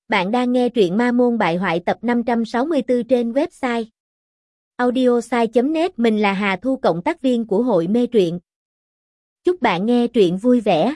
Bạn đang nghe truyện Ma Môn Bại Hoại tập 564 trên website audiosai.net. Mình là Hà Thu, cộng tác viên của hội mê truyện. Chúc bạn nghe truyện vui vẻ.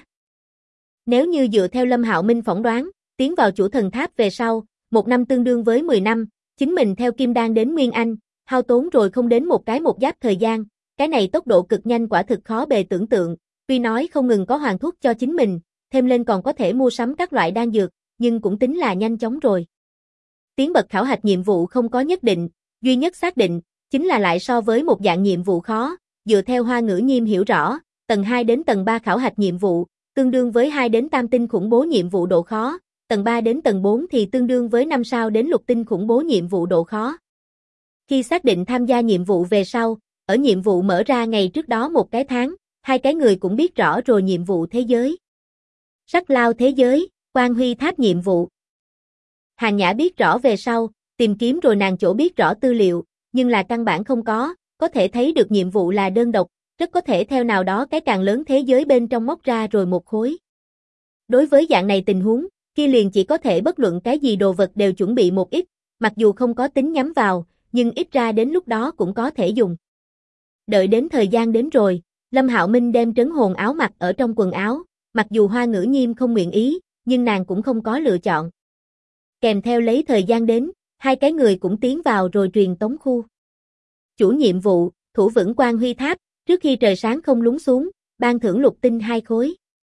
Nếu như dựa theo Lâm Hạo Minh phỏng đoán, tiến vào chủ thần tháp về sau, 1 năm tương đương với 10 năm, chính mình theo Kim Đan đến Nguyên Anh, hao tốn rồi không đến một cái một giáp thời gian, cái này tốc độ cực nhanh quả thực khó bề tưởng tượng, tuy nói không ngừng có hoàng thuốc cho chính mình, thêm lên còn có thể mua sắm các loại đan dược, nhưng cũng tính là nhanh chóng rồi. Tiến bậc khảo hạch nhiệm vụ không có nhất định, duy nhất xác định, chính là lại so với một dạng nhiệm vụ khó, dựa theo Hoa Ngữ Nhiêm hiểu rõ, tầng 2 đến tầng 3 khảo hạch nhiệm vụ, tương đương với 2 đến tam tinh khủng bố nhiệm vụ độ khó, tầng 3 đến tầng 4 thì tương đương với 5 sao đến lục tinh khủng bố nhiệm vụ độ khó. Khi xác định tham gia nhiệm vụ về sau, ở nhiệm vụ mở ra ngày trước đó một cái tháng, hai cái người cũng biết rõ rồi nhiệm vụ thế giới. Sắc Lao thế giới, Quan Huy Tháp nhiệm vụ. Hàng Nhã biết rõ về sau, tìm kiếm rồi nàng chỗ biết rõ tư liệu, nhưng là căn bản không có thể thấy được nhiệm vụ là đơn độc, rất có thể theo nào đó cái càng lớn thế giới bên trong móc ra rồi một khối. Đối với dạng này tình huống, kia liền chỉ có thể bất luận cái gì đồ vật đều chuẩn bị một ít, mặc dù không có tính nhắm vào, nhưng ít ra đến lúc đó cũng có thể dùng. Đợi đến thời gian đến rồi, Lâm Hạo Minh đem trấn hồn áo mặc ở trong quần áo, mặc dù Hoa Ngữ Nhiêm không nguyện ý, nhưng nàng cũng không có lựa chọn. Kèm theo lấy thời gian đến, hai cái người cũng tiến vào rồi truyền tống khu. Chủ nhiệm vụ, thủ vững Quan Huy Tháp, trước khi trời sáng không lún xuống, ban thưởng lục tinh 2 khối.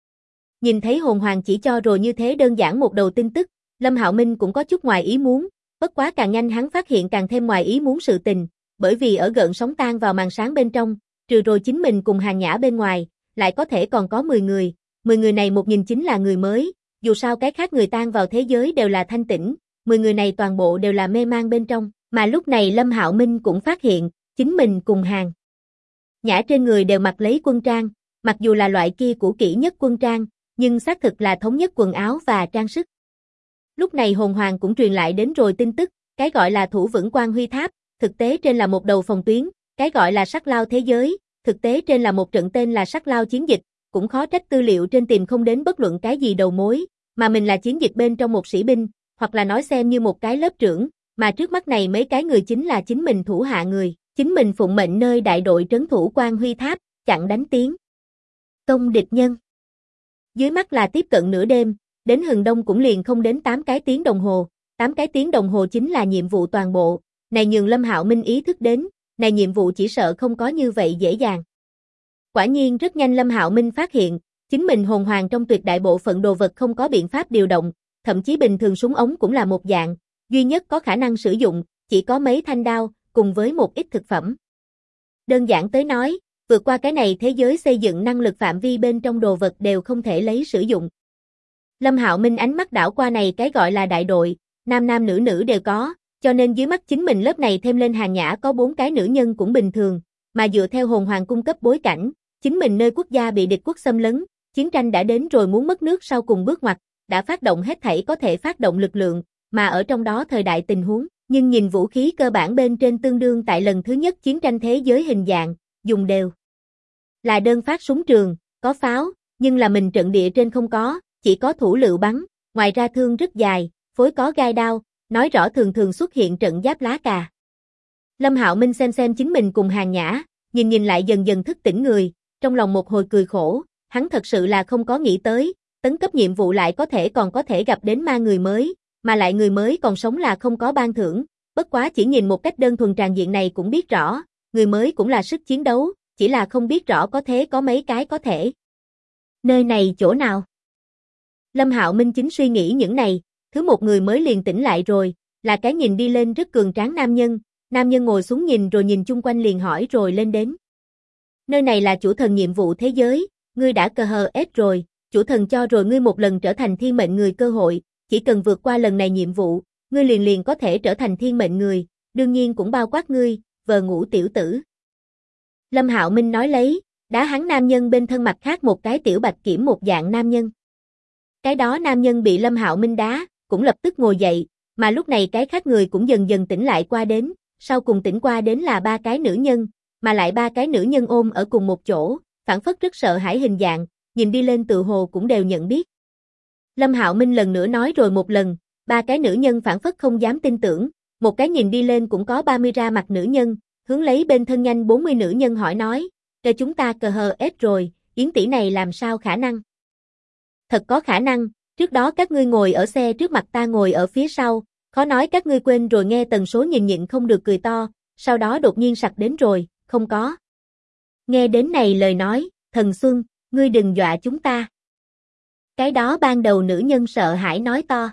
Nhìn thấy hồn hoàng chỉ cho rồi như thế đơn giản một đầu tin tức, Lâm Hạo Minh cũng có chút ngoài ý muốn, bất quá càng nhanh hắn phát hiện càng thêm ngoài ý muốn sự tình, bởi vì ở gợn sóng tan vào màn sáng bên trong, trừ rồi chính mình cùng Hàng Nhã bên ngoài, lại có thể còn có 10 người, 10 người này một nhìn chính là người mới, dù sao cái khác người tan vào thế giới đều là thanh tĩnh, 10 người này toàn bộ đều là mê mang bên trong, mà lúc này Lâm Hạo Minh cũng phát hiện, chính mình cùng Hàng Nhã trên người đều mặc lấy quân trang, mặc dù là loại kia cũ kỹ nhất quân trang, nhưng xác thực là thống nhất quần áo và trang sức. Lúc này hồn hoàng cũng truyền lại đến rồi tin tức, cái gọi là thủ vững Quan Huy Tháp, thực tế trên là một đầu phòng tuyến, cái gọi là Sắc Lao thế giới, thực tế trên là một trận tên là Sắc Lao chiến dịch, cũng khó trách tư liệu trên tìm không đến bất luận cái gì đầu mối, mà mình là chiến dịch bên trong một sĩ binh, hoặc là nói xem như một cái lớp trưởng, mà trước mắt này mấy cái người chính là chính mình thủ hạ người, chính mình phụng mệnh nơi đại đội trấn thủ Quan Huy Tháp, chặn đánh tiến công địch nhân. Dưới mắt là tiếp cận nửa đêm, đến hừng đông cũng liền không đến 8 cái tiếng đồng hồ, 8 cái tiếng đồng hồ chính là nhiệm vụ toàn bộ, này nhường Lâm Hạo Minh ý thức đến, này nhiệm vụ chỉ sợ không có như vậy dễ dàng. Quả nhiên rất nhanh Lâm Hạo Minh phát hiện, chính mình hồn hoàng trong tuyệt đại bộ phận đồ vật không có biện pháp điều động, thậm chí bình thường súng ống cũng là một dạng, duy nhất có khả năng sử dụng, chỉ có mấy thanh đao, cùng với một ít thực phẩm. Đơn giản tới nói, vượt qua cái này thế giới xây dựng năng lực phạm vi bên trong đồ vật đều không thể lấy sử dụng. Lâm Hạo Minh ánh mắt đảo qua này cái gọi là đại đội, nam nam nữ nữ đều có, cho nên dưới mắt chính mình lớp này thêm lên Hàng Nhã có 4 cái nữ nhân cũng bình thường, mà dựa theo hồn hoàng cung cấp bối cảnh, chính mình nơi quốc gia bị địch quốc xâm lấn, chiến tranh đã đến rồi muốn mất nước sau cùng bước ngoặt, đã phát động hết thảy có thể phát động lực lượng, mà ở trong đó thời đại tình huống, nhưng nhìn vũ khí cơ bản bên trên tương đương tại lần thứ nhất chiến tranh thế giới hình dạng, dùng đều là đơn phát súng trường, có pháo, nhưng là mình trận địa trên không có, chỉ có thủ lựu bắn, ngoài ra thương rất dài, phối có gai đao, nói rõ thường thường xuất hiện trận giáp lá cà. Lâm Hạo Minh xem chính mình cùng Hàng Nhã, nhìn lại dần dần thức tỉnh người, trong lòng một hồi cười khổ, hắn thật sự là không có nghĩ tới, tấn cấp nhiệm vụ lại còn có thể gặp đến ma người mới, mà lại người mới còn sống là không có ban thưởng, bất quá chỉ nhìn một cách đơn thuần tràng diện này cũng biết rõ, người mới cũng là sức chiến đấu, chỉ là không biết rõ có thế có mấy cái có thể. Nơi này chỗ nào? Lâm Hạo Minh chính suy nghĩ những này, thứ một người mới liền tỉnh lại rồi, là cái nhìn đi lên rất cường tráng nam nhân ngồi xuống nhìn rồi nhìn chung quanh liền hỏi rồi lên đến. Nơi này là chủ thần nhiệm vụ thế giới, ngươi đã cờ hờ ết rồi, chủ thần cho rồi ngươi một lần trở thành thiên mệnh người cơ hội, chỉ cần vượt qua lần này nhiệm vụ, ngươi liền có thể trở thành thiên mệnh người, đương nhiên cũng bao quát ngươi, vờ ngủ tiểu tử. Lâm Hạo Minh nói lấy, đá hắn nam nhân bên thân mặt khác một cái tiểu bạch kiểm một dạng nam nhân. Cái đó nam nhân bị Lâm Hạo Minh đá, cũng lập tức ngồi dậy, mà lúc này cái khác người cũng dần dần tỉnh lại qua đến, sau cùng tỉnh qua đến là 3 cái nữ nhân, mà lại 3 cái nữ nhân ôm ở cùng một chỗ, phản phất rất sợ hãi hình dạng, nhìn đi lên tự hồ cũng đều nhận biết. Lâm Hạo Minh lần nữa nói rồi một lần, Ba cái nữ nhân phản phất không dám tin tưởng, một cái nhìn đi lên cũng có 30 ra mặt nữ nhân, hướng lấy bên thân nhanh 40 nữ nhân hỏi nói, cho chúng ta cờ hờ ết rồi, Yến tỷ này làm sao khả năng? Thật có khả năng, trước đó các ngươi ngồi ở xe trước mặt ta ngồi ở phía sau, khó nói các ngươi quên rồi nghe tần số nhìn nhịn không được cười to, sau đó đột nhiên sặc đến rồi, không có. Nghe đến này lời nói, Thần Xuân, ngươi đừng dọa chúng ta. Cái đó ban đầu nữ nhân sợ hãi nói to.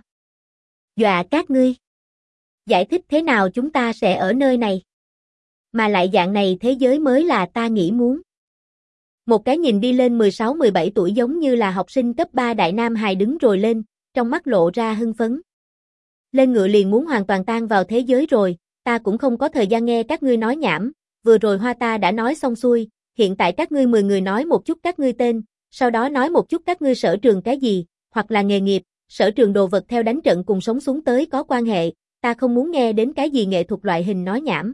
Dọa các ngươi. Giải thích thế nào chúng ta sẽ ở nơi này? Mà lại dạng này thế giới mới là ta nghĩ muốn. Một cái nhìn đi lên 16-17 tuổi giống như là học sinh cấp 3 đại nam hài đứng rồi lên, trong mắt lộ ra hưng phấn. Lên ngựa liền muốn hoàn toàn tan vào thế giới rồi, ta cũng không có thời gian nghe các ngươi nói nhảm, vừa rồi hoa ta đã nói xong xuôi, hiện tại các ngươi 10 người nói một chút các ngươi tên, sau đó nói một chút các ngươi sở trường cái gì, hoặc là nghề nghiệp, sở trường đồ vật theo đánh trận cùng sống xuống tới có quan hệ, ta không muốn nghe đến cái gì nghệ thuật loại hình nói nhảm.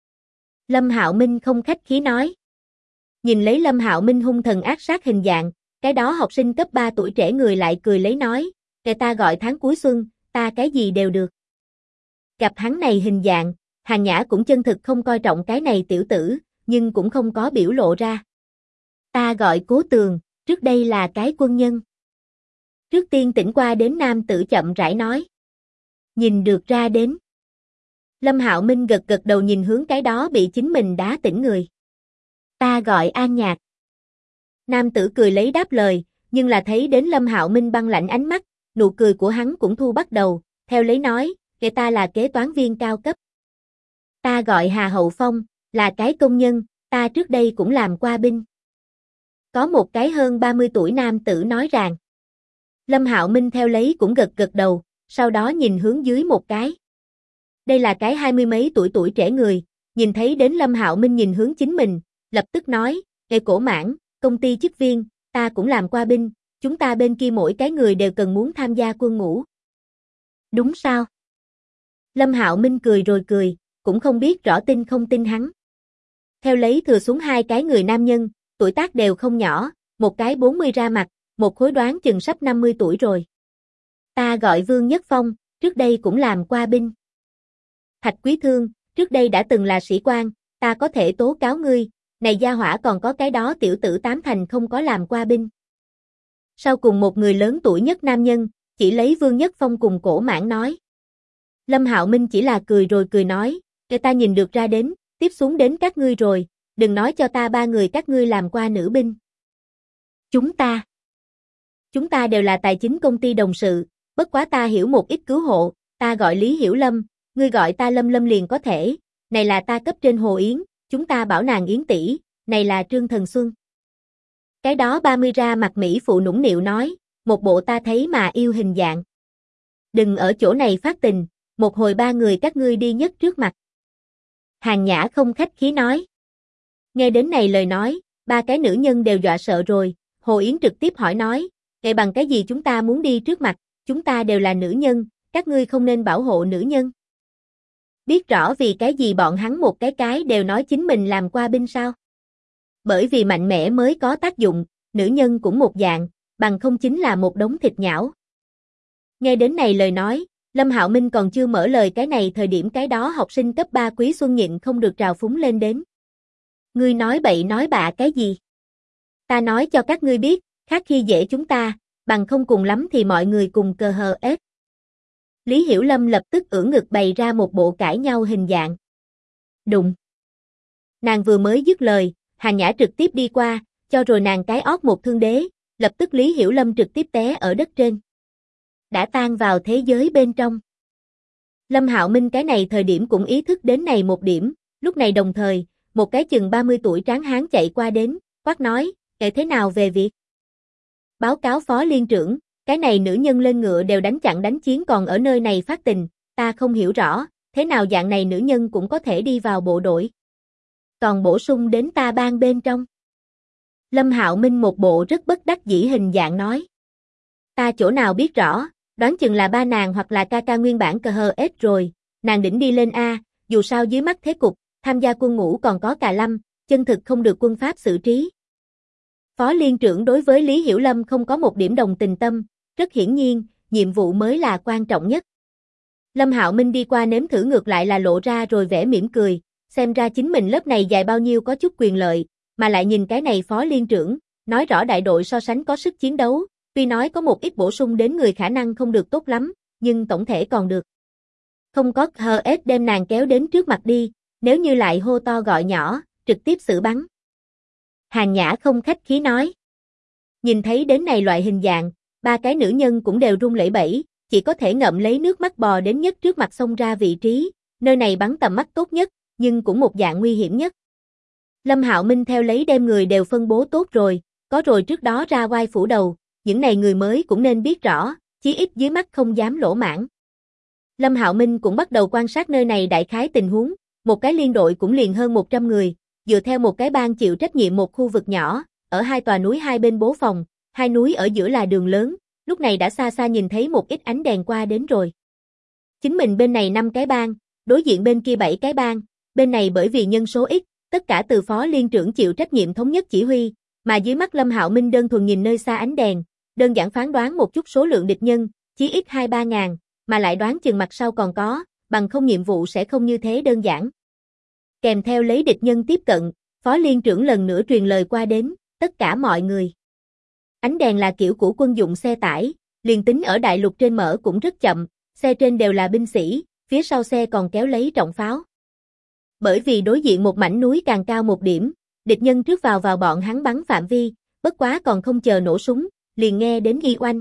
Lâm Hạo Minh không khách khí nói. Nhìn lấy Lâm Hạo Minh hung thần ác sát hình dạng, cái đó học sinh cấp 3 tuổi trẻ người lại cười lấy nói, kể ta gọi tháng cuối xuân, ta cái gì đều được. Gặp hắn này hình dạng, Hàn Nhã cũng chân thực không coi trọng cái này tiểu tử, nhưng cũng không có biểu lộ ra. Ta gọi Cố Tường, trước đây là cái quân nhân. Trước tiên tỉnh qua đến nam tử chậm rãi nói. Nhìn được ra đến. Lâm Hạo Minh gật gật đầu nhìn hướng cái đó bị chính mình đá tỉnh người. Ta gọi An Nhạc. Nam tử cười lấy đáp lời, nhưng là thấy đến Lâm Hạo Minh băng lạnh ánh mắt, nụ cười của hắn cũng thu bắt đầu, theo lấy nói, kể ta là kế toán viên cao cấp. Ta gọi Hà Hậu Phong, là cái công nhân, ta trước đây cũng làm qua binh. Có một cái hơn 30 tuổi nam tử nói rằng. Lâm Hạo Minh theo lấy cũng gật gật đầu, sau đó nhìn hướng dưới một cái. Đây là cái 20 mấy tuổi trẻ người, nhìn thấy đến Lâm Hạo Minh nhìn hướng chính mình, lập tức nói, Ê Cổ Mãn, công ty chức viên, ta cũng làm qua binh, chúng ta bên kia mỗi cái người đều cần muốn tham gia quân ngũ. Đúng sao? Lâm Hạo Minh cười rồi cười, cũng không biết rõ tin không tin hắn. Theo lấy thừa xuống hai cái người nam nhân, tuổi tác đều không nhỏ, một cái 40 ra mặt, một khối đoán chừng sắp 50 tuổi rồi. Ta gọi Vương Nhất Phong, trước đây cũng làm qua binh. Thạch Quý Thương, trước đây đã từng là sĩ quan, ta có thể tố cáo ngươi, này gia hỏa còn có cái đó tiểu tử tám thành không có làm qua binh. Sau cùng một người lớn tuổi nhất nam nhân, chỉ lấy Vương Nhất Phong cùng Cổ Mãn nói. Lâm Hạo Minh chỉ là cười rồi cười nói, để ta nhìn được ra đến, tiếp xuống đến các ngươi rồi, đừng nói cho ta ba người các ngươi làm qua nữ binh. Chúng ta đều là tài chính công ty đồng sự, bất quá ta hiểu một ít cứu hộ, ta gọi Lý Hiểu Lâm, ngươi gọi ta Lâm Lâm liền có thể, này là ta cấp trên Hồ Yến, chúng ta bảo nàng Yến tỷ, này là Trương Thần Xuân. Cái đó 30 ra mặt Mỹ phụ nũng nịu nói, một bộ ta thấy mà yêu hình dạng. Đừng ở chỗ này phát tình, một hồi ba người các ngươi đi nhất trước mặt. Hàn Nhã không khách khí nói. Nghe đến này lời nói, ba cái nữ nhân đều dọa sợ rồi, Hồ Yến trực tiếp hỏi nói, kệ bằng cái gì chúng ta muốn đi trước mặt, chúng ta đều là nữ nhân, các ngươi không nên bảo hộ nữ nhân. Biết rõ vì cái gì bọn hắn một cái đều nói chính mình làm qua binh sao? Bởi vì mạnh mẽ mới có tác dụng, nữ nhân cũng một dạng, bằng không chính là một đống thịt nhão. Nghe đến này lời nói, Lâm Hạo Minh còn chưa mở lời cái này thời điểm cái đó học sinh cấp 3 Quý Xuân nhịn không được trào phúng lên đến. Ngươi nói bậy nói bạ cái gì? Ta nói cho các ngươi biết, khác khi dễ chúng ta, bằng không cùng lắm thì mọi người cùng cờ hờ ết. Lý Hiểu Lâm lập tức ưỡn ngực bày ra một bộ cãi nhau hình dạng. Đụng. Nàng vừa mới dứt lời, Hàn Nhã trực tiếp đi qua, cho rồi nàng cái ót một thương đế, lập tức Lý Hiểu Lâm trực tiếp té ở đất trên. Đã tan vào thế giới bên trong. Lâm Hạo Minh cái này thời điểm cũng ý thức đến này một điểm, lúc này đồng thời, một cái chừng 30 tuổi tráng hán chạy qua đến, quát nói, kể thế nào về việc? Báo cáo phó liên trưởng, cái này nữ nhân lên ngựa đều đánh chặn đánh chiến còn ở nơi này phát tình, ta không hiểu rõ, thế nào dạng này nữ nhân cũng có thể đi vào bộ đội. Còn bổ sung đến ta ban bên trong. Lâm Hạo Minh một bộ rất bất đắc dĩ hình dạng nói. Ta chỗ nào biết rõ, đoán chừng là ba nàng hoặc là ca ca nguyên bản cờ hờ ết rồi, nàng đỉnh đi lên A, dù sao dưới mắt thế cục, tham gia quân ngũ còn có cà lâm, chân thực không được quân pháp xử trí. Phó liên trưởng đối với Lý Hiểu Lâm không có một điểm đồng tình tâm, rất hiển nhiên, nhiệm vụ mới là quan trọng nhất. Lâm Hạo Minh đi qua nếm thử ngược lại là lộ ra rồi vẻ mỉm cười, xem ra chính mình lớp này dài bao nhiêu có chút quyền lợi, mà lại nhìn cái này phó liên trưởng, nói rõ đại đội so sánh có sức chiến đấu, tuy nói có một ít bổ sung đến người khả năng không được tốt lắm, nhưng tổng thể còn được. Không có HS đem nàng kéo đến trước mặt đi, nếu như lại hô to gọi nhỏ, trực tiếp xử bắn. Hàn Nhã không khách khí nói. Nhìn thấy đến này loại hình dạng, ba cái nữ nhân cũng đều run lẩy bẩy, chỉ có thể ngậm lấy nước mắt bò đến nhất trước mặt xông ra vị trí, nơi này bắn tầm mắt tốt nhất, nhưng cũng một dạng nguy hiểm nhất. Lâm Hạo Minh theo lấy đem người đều phân bố tốt rồi, có rồi trước đó ra oai phủ đầu, những này người mới cũng nên biết rõ, chí ít dưới mắt không dám lỗ mãng. Lâm Hạo Minh cũng bắt đầu quan sát nơi này đại khái tình huống, một cái liên đội cũng liền hơn 100 người, dựa theo một cái bang chịu trách nhiệm một khu vực nhỏ, ở hai tòa núi hai bên bố phòng, hai núi ở giữa là đường lớn, lúc này đã xa xa nhìn thấy một ít ánh đèn qua đến rồi. Chính mình bên này 5 cái bang, đối diện bên kia 7 cái bang, bên này bởi vì nhân số ít, tất cả từ phó liên trưởng chịu trách nhiệm thống nhất chỉ huy, mà dưới mắt Lâm Hạo Minh đơn thuần nhìn nơi xa ánh đèn, đơn giản phán đoán một chút số lượng địch nhân, chí ít 2-3 ngàn, mà lại đoán chừng mặt sau còn có, bằng không nhiệm vụ sẽ không như thế đơn giản. Kèm theo lấy địch nhân tiếp cận, phó liên trưởng lần nữa truyền lời qua đến, tất cả mọi người. Ánh đèn là kiểu của quân dụng xe tải, liền tính ở đại lục trên mở cũng rất chậm, xe trên đều là binh sĩ, phía sau xe còn kéo lấy trọng pháo. Bởi vì đối diện một mảnh núi càng cao một điểm, địch nhân trước vào bọn hắn bắn phạm vi, bất quá còn không chờ nổ súng, liền nghe đến ghi oanh.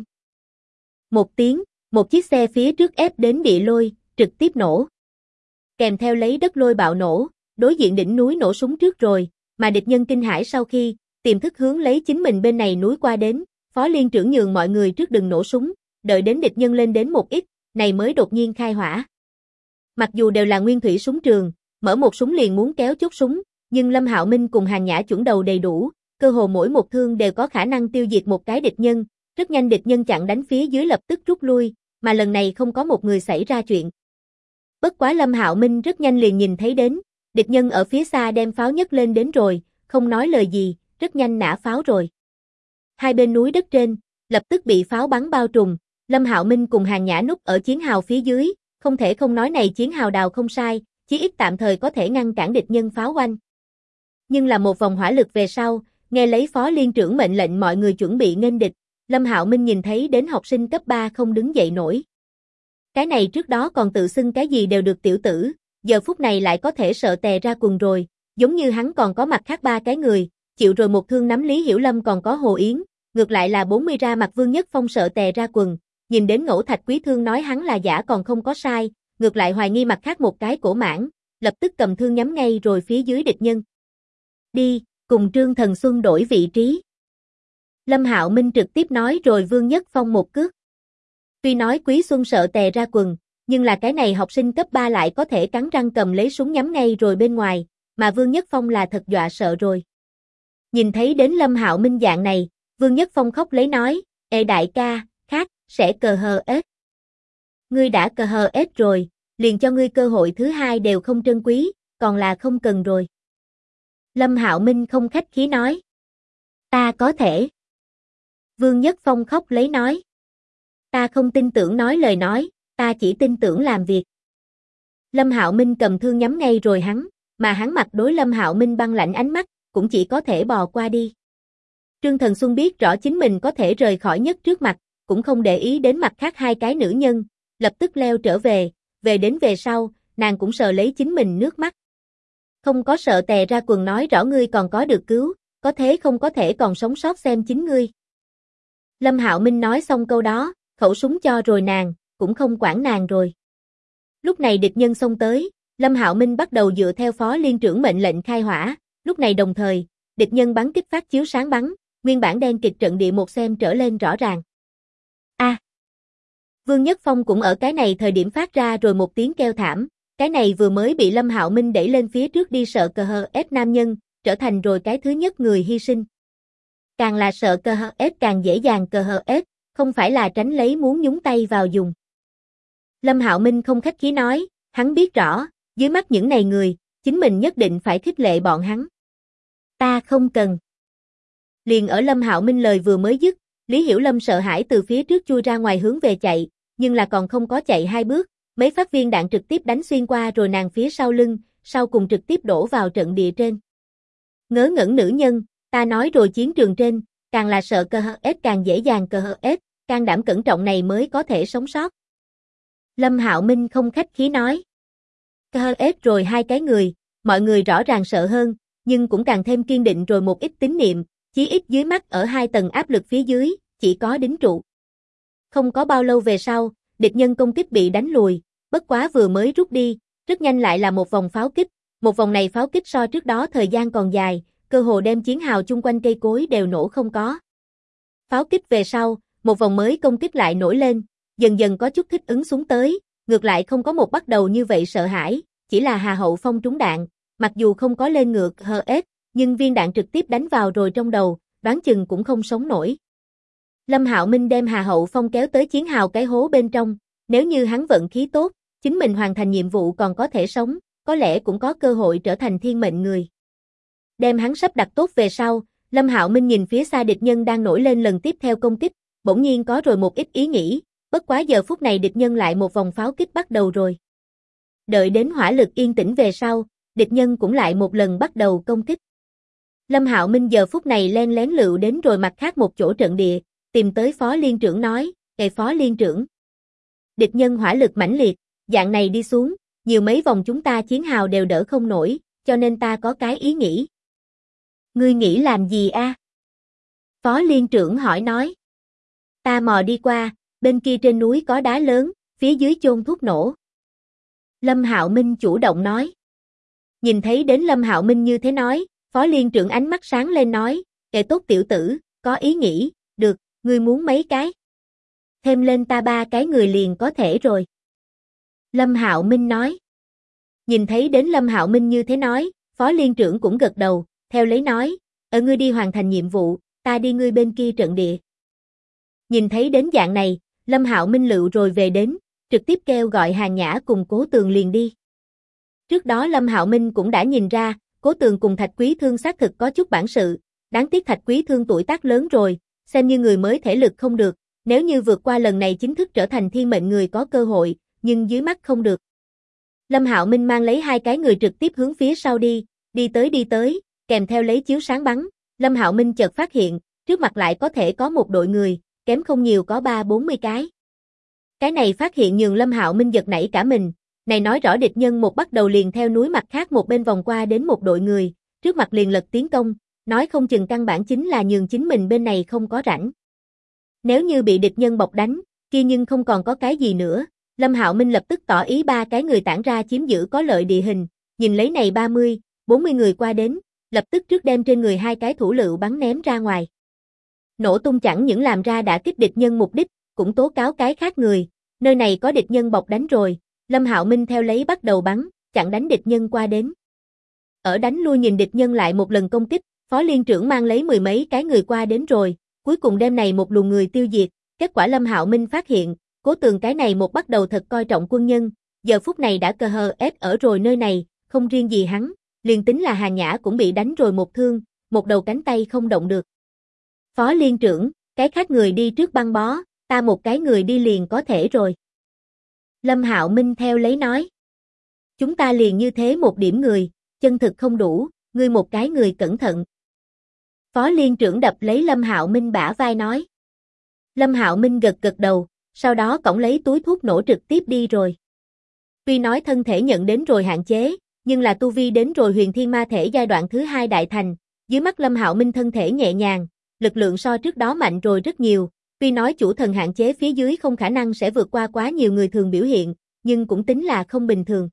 Một tiếng, một chiếc xe phía trước ép đến địa lôi, trực tiếp nổ. Kèm theo lấy đất lôi bạo nổ, đối diện đỉnh núi nổ súng trước rồi, mà địch nhân kinh hãi sau khi, tiềm thức hướng lấy chính mình bên này núi qua đến, phó liên trưởng nhường mọi người trước đừng nổ súng, đợi đến địch nhân lên đến một ít, này mới đột nhiên khai hỏa. Mặc dù đều là nguyên thủy súng trường, mở một súng liền muốn kéo chốt súng, nhưng Lâm Hạo Minh cùng Hàn Nhã chuẩn đầu đầy đủ, cơ hồ mỗi một thương đều có khả năng tiêu diệt một cái địch nhân, rất nhanh địch nhân chặn đánh phía dưới lập tức rút lui, mà lần này không có một người xảy ra chuyện. Bất quá Lâm Hạo Minh rất nhanh liền nhìn thấy đến, địch nhân ở phía xa đem pháo nhấc lên đến rồi, không nói lời gì, rất nhanh nã pháo rồi. Hai bên núi đất trên, lập tức bị pháo bắn bao trùm, Lâm Hạo Minh cùng Hàn Nhã núp ở chiến hào phía dưới, không thể không nói này chiến hào đào không sai, chí ít tạm thời có thể ngăn cản địch nhân pháo oanh. Nhưng là một vòng hỏa lực về sau, nghe lấy phó liên trưởng mệnh lệnh mọi người chuẩn bị nghênh địch, Lâm Hạo Minh nhìn thấy đến học sinh cấp 3 không đứng dậy nổi. Cái này trước đó còn tự xưng cái gì đều được tiểu tử, giờ phút này lại có thể sợ tè ra quần rồi, giống như hắn còn có mặt khác ba cái người, chịu rồi một thương nắm Lý Hiểu Lâm còn có Hồ Yến, ngược lại là 40 ra mặt Vương Nhất Phong sợ tè ra quần, nhìn đến Ngẫu Thạch Quý Thương nói hắn là giả còn không có sai, ngược lại hoài nghi mặt khác một cái cổ mãn, lập tức cầm thương nhắm ngay rồi phía dưới địch nhân. Đi, cùng Trương Thần Xuân đổi vị trí. Lâm Hạo Minh trực tiếp nói rồi Vương Nhất Phong một cước. Tuy nói Quý Xuân sợ tè ra quần, nhưng là cái này học sinh cấp 3 lại có thể cắn răng cầm lấy súng nhắm ngay rồi bên ngoài, mà Vương Nhất Phong là thật dọa sợ rồi. Nhìn thấy đến Lâm Hạo Minh dạng này, Vương Nhất Phong khóc lấy nói, ê đại ca, khác, sẽ cờ hờ ết. Ngươi đã cờ hờ ết rồi, liền cho ngươi cơ hội thứ hai đều không trân quý, còn là không cần rồi. Lâm Hạo Minh không khách khí nói. Ta có thể. Vương Nhất Phong khóc lấy nói. Ta không tin tưởng nói lời nói, ta chỉ tin tưởng làm việc. Lâm Hạo Minh cầm thương nhắm ngay rồi hắn, mà hắn mặt đối Lâm Hạo Minh băng lạnh ánh mắt, cũng chỉ có thể bò qua đi. Trương Thần Xuân biết rõ chính mình có thể rời khỏi nhất trước mặt, cũng không để ý đến mặt khác hai cái nữ nhân, lập tức leo trở về, về đến về sau, nàng cũng sờ lấy chính mình nước mắt. Không có sợ tè ra quần nói rõ ngươi còn có được cứu, có thế không có thể còn sống sót xem chính ngươi. Lâm Hạo Minh nói xong câu đó, khẩu súng cho rồi nàng, cũng không quản nàng rồi. Lúc này địch nhân xông tới, Lâm Hạo Minh bắt đầu dựa theo phó liên trưởng mệnh lệnh khai hỏa, lúc này đồng thời, địch nhân bắn kích phát chiếu sáng bắn, nguyên bản đen kịt trận địa một xem trở lên rõ ràng. Vương Nhất Phong cũng ở cái này thời điểm phát ra rồi một tiếng kêu thảm, cái này vừa mới bị Lâm Hạo Minh đẩy lên phía trước đi sợ cờ hờ ép nam nhân, trở thành rồi cái thứ nhất người hy sinh. Càng là sợ cờ hờ ép càng dễ dàng cờ hờ ép, không phải là tránh lấy muốn nhúng tay vào dùng. Lâm Hạo Minh không khách khí nói, hắn biết rõ, dưới mắt những này người, chính mình nhất định phải khích lệ bọn hắn. Ta không cần. Liền ở Lâm Hạo Minh lời vừa mới dứt, Lý Hiểu Lâm sợ hãi từ phía trước chui ra ngoài hướng về chạy, nhưng là còn không có chạy hai bước, mấy phát viên đạn trực tiếp đánh xuyên qua rồi nàng phía sau lưng, sau cùng trực tiếp đổ vào trận địa trên. Ngớ ngẩn nữ nhân, ta nói rồi chiến trường trên, càng là sợ KHS càng dễ dàng KHS, can đảm cẩn trọng này mới có thể sống sót. Lâm Hạo Minh không khách khí nói. KHS rồi hai cái người, mọi người rõ ràng sợ hơn, nhưng cũng càng thêm kiên định rồi một ít tín niệm, chí ít dưới mắt ở hai tầng áp lực phía dưới, chỉ có đính trụ. Không có bao lâu về sau, địch nhân công kích bị đánh lùi, bất quá vừa mới rút đi, rất nhanh lại là một vòng pháo kích, một vòng này pháo kích so trước đó thời gian còn dài, cơ hồ đem chiến hào chung quanh cây cối đều nổ không có. Pháo kích về sau, một vòng mới công kích lại nổi lên, dần dần có chút thích ứng xuống tới, ngược lại không có một bắt đầu như vậy sợ hãi, chỉ là Hà Hậu Phong trúng đạn, mặc dù không có lên ngược HS, nhưng viên đạn trực tiếp đánh vào rồi trong đầu, đoán chừng cũng không sống nổi. Lâm Hạo Minh đem Hà Hậu Phong kéo tới chiến hào cái hố bên trong, nếu như hắn vận khí tốt, chính mình hoàn thành nhiệm vụ còn có thể sống, có lẽ cũng có cơ hội trở thành thiên mệnh người. Đem hắn sắp đặt tốt về sau, Lâm Hạo Minh nhìn phía xa địch nhân đang nổi lên lần tiếp theo công kích, bỗng nhiên có rồi một ít ý nghĩ, bất quá giờ phút này địch nhân lại một vòng pháo kích bắt đầu rồi. Đợi đến hỏa lực yên tĩnh về sau, địch nhân cũng lại một lần bắt đầu công kích. Lâm Hạo Minh giờ phút này len lén lựu đến rồi mặt khác một chỗ trận địa, tìm tới Phó Liên trưởng nói, Phó Liên trưởng. Địch nhân hỏa lực mãnh liệt, dạng này đi xuống, nhiều mấy vòng chúng ta chiến hào đều đỡ không nổi, cho nên ta có cái ý nghĩ. Ngươi nghĩ làm gì a? Phó Liên trưởng hỏi nói. Ta mò đi qua, bên kia trên núi có đá lớn, phía dưới chôn thuốc nổ. Lâm Hạo Minh chủ động nói. Nhìn thấy đến Lâm Hạo Minh như thế nói, Phó Liên trưởng ánh mắt sáng lên nói, tốt tiểu tử, có ý nghĩ, được, ngươi muốn mấy cái? Thêm lên ta 3 cái người liền có thể rồi. Lâm Hạo Minh nói. Nhìn thấy đến Lâm Hạo Minh như thế nói, Phó Liên trưởng cũng gật đầu, theo lấy nói, ngươi đi hoàn thành nhiệm vụ, ta đi ngươi bên kia trận địa. Nhìn thấy đến dạng này, Lâm Hạo Minh lựu rồi về đến, trực tiếp kêu gọi Hàn Nhã cùng Cố Tường liền đi. Trước đó Lâm Hạo Minh cũng đã nhìn ra, Cố Tường cùng Thạch Quý Thương xác thực có chút bản sự, đáng tiếc Thạch Quý Thương tuổi tác lớn rồi, xem như người mới thể lực không được, nếu như vượt qua lần này chính thức trở thành thiên mệnh người có cơ hội, nhưng dưới mắt không được. Lâm Hạo Minh mang lấy 2 cái người trực tiếp hướng phía sau đi tới, kèm theo lấy chiếu sáng bắn, Lâm Hạo Minh chợt phát hiện, trước mặt lại có thể có một đội người, kém không nhiều có 30-40 cái. Cái này phát hiện nhường Lâm Hạo Minh giật nảy cả mình, này nói rõ địch nhân một bắt đầu liền theo núi mặt khác một bên vòng qua đến một đội người, trước mặt liền lật tiến công, nói không chừng căn bản chính là nhường chính mình bên này không có rảnh. Nếu như bị địch nhân bọc đánh, kia nhưng không còn có cái gì nữa, Lâm Hạo Minh lập tức tỏ ý 3 cái người tản ra chiếm giữ có lợi địa hình, nhìn lấy này 30-40 người qua đến, lập tức trước đem trên người 2 cái thủ lựu bắn ném ra ngoài. Nổ tung chẳng những làm ra đã kích địch nhân mục đích, cũng tố cáo cái khác người, nơi này có địch nhân bọc đánh rồi, Lâm Hạo Minh theo lấy bắt đầu bắn, chặn đánh địch nhân qua đến. Ở đánh lui nhìn địch nhân lại một lần công kích, Phó Liên trưởng mang lấy 10 mấy cái người qua đến rồi, cuối cùng đem này một luồng người tiêu diệt, kết quả Lâm Hạo Minh phát hiện, Cố Tường cái này một bắt đầu thật coi trọng quân nhân, giờ phút này đã KHS ở rồi nơi này, không riêng gì hắn, liền tính là Hàn Nhã cũng bị đánh rồi một thương, một đầu cánh tay không động được. Phó Liên trưởng, cái khác người đi trước băng bó, ta một cái người đi liền có thể rồi. Lâm Hạo Minh theo lấy nói. Chúng ta liền như thế một điểm người, chân thực không đủ, ngươi một cái người cẩn thận. Phó Liên trưởng đập lấy Lâm Hạo Minh bả vai nói. Lâm Hạo Minh gật gật đầu, sau đó cõng lấy túi thuốc nổ trực tiếp đi rồi. Tuy nói thân thể nhận đến rồi hạn chế, nhưng là tu vi đến rồi huyền thiên ma thể giai đoạn thứ 2 đại thành, dưới mắt Lâm Hạo Minh thân thể nhẹ nhàng, lực lượng so trước đó mạnh rồi rất nhiều, tuy nói chủ thần hạn chế phía dưới không khả năng sẽ vượt qua quá nhiều người thường biểu hiện, nhưng cũng tính là không bình thường.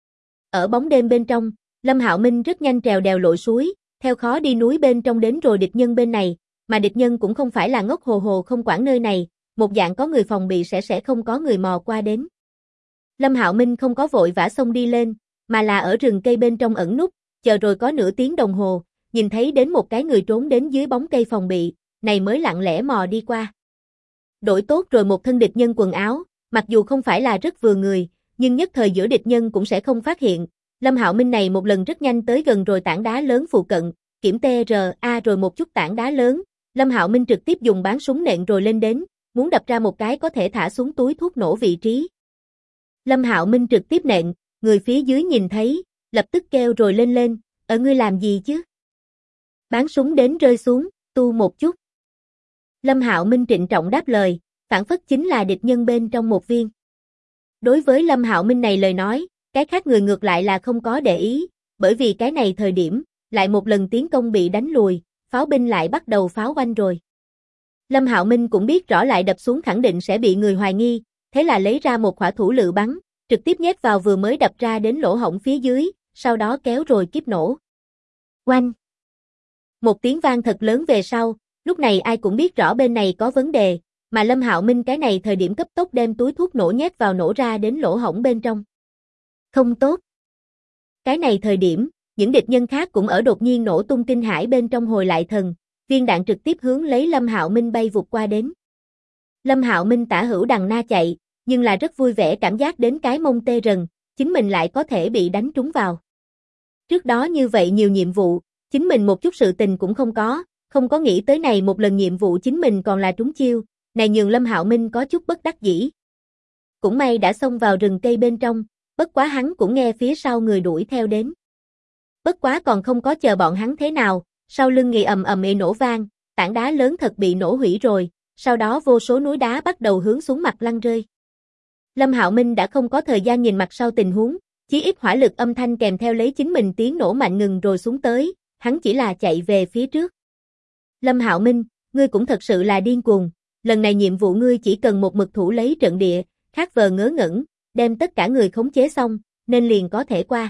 Ở bóng đêm bên trong, Lâm Hạo Minh rất nhanh trèo đèo lội suối, theo khó đi núi bên trong đến rồi địch nhân bên này, mà địch nhân cũng không phải là ngốc hồ hồ không quản nơi này, một dạng có người phòng bị sẽ không có người mò qua đến. Lâm Hạo Minh không có vội vã xông đi lên, mà là ở rừng cây bên trong ẩn núp, chờ rồi có nửa tiếng đồng hồ, nhìn thấy đến một cái người trốn đến dưới bóng cây phòng bị, này mới lặng lẽ mò đi qua. Đổi tốt rồi một thân địch nhân quần áo, mặc dù không phải là rất vừa người, nhưng nhất thời giữa địch nhân cũng sẽ không phát hiện. Lâm Hạo Minh này một lần rất nhanh tới gần rồi tảng đá lớn phụ cận, kiểm TRA rồi một chút tảng đá lớn, Lâm Hạo Minh trực tiếp dùng bán súng nện rồi lên đến, muốn đập ra một cái có thể thả xuống túi thuốc nổ vị trí. Lâm Hạo Minh trực tiếp nện, người phía dưới nhìn thấy, lập tức kêu rồi lên lên, ở ngươi làm gì chứ? Bán súng đến rơi xuống, tu một chút. Lâm Hạo Minh trịnh trọng đáp lời, phản phất chính là địch nhân bên trong một viên. Đối với Lâm Hạo Minh này lời nói, cái khác người ngược lại là không có để ý, bởi vì cái này thời điểm, lại một lần tiến công bị đánh lùi, pháo binh lại bắt đầu pháo quanh rồi. Lâm Hạo Minh cũng biết rõ lại đập xuống khẳng định sẽ bị người hoài nghi, thế là lấy ra một quả thủ lựu bắn, trực tiếp nhét vào vừa mới đập ra đến lỗ hổng phía dưới, sau đó kéo rồi kiếp nổ. Oanh! Một tiếng vang thật lớn về sau, lúc này ai cũng biết rõ bên này có vấn đề, mà Lâm Hạo Minh cái này thời điểm cấp tốc đem túi thuốc nổ nhét vào nổ ra đến lỗ hổng bên trong. Không tốt. Cái này thời điểm, những địch nhân khác cũng ở đột nhiên nổ tung kinh hãi bên trong hồi lại thần, viên đạn trực tiếp hướng lấy Lâm Hạo Minh bay vụt qua đến. Lâm Hạo Minh tả hữu đằng na chạy, nhưng là rất vui vẻ cảm giác đến cái mông tê rần, chính mình lại có thể bị đánh trúng vào. Trước đó như vậy nhiều nhiệm vụ, chính mình một chút sự tình cũng không có nghĩ tới này một lần nhiệm vụ chính mình còn là trúng chiêu, này nhường Lâm Hạo Minh có chút bất đắc dĩ. Cũng may đã xông vào rừng cây bên trong, bất quá hắn cũng nghe phía sau người đuổi theo đến. Bất quá còn không có chờ bọn hắn thế nào, sau lưng nghỉ ầm ầm nổ vang, tảng đá lớn thật bị nổ hủy rồi, sau đó vô số núi đá bắt đầu hướng xuống mặt lăn rơi. Lâm Hạo Minh đã không có thời gian nhìn mặt sau tình huống, chí ít hỏa lực âm thanh kèm theo lấy chính mình tiếng nổ mạnh ngừng rồi xuống tới, hắn chỉ là chạy về phía trước. Lâm Hạo Minh, ngươi cũng thật sự là điên cuồng, lần này nhiệm vụ ngươi chỉ cần một mực thủ lấy trận địa, khác vờ ngớ ngẩn, đem tất cả người khống chế xong, nên liền có thể qua.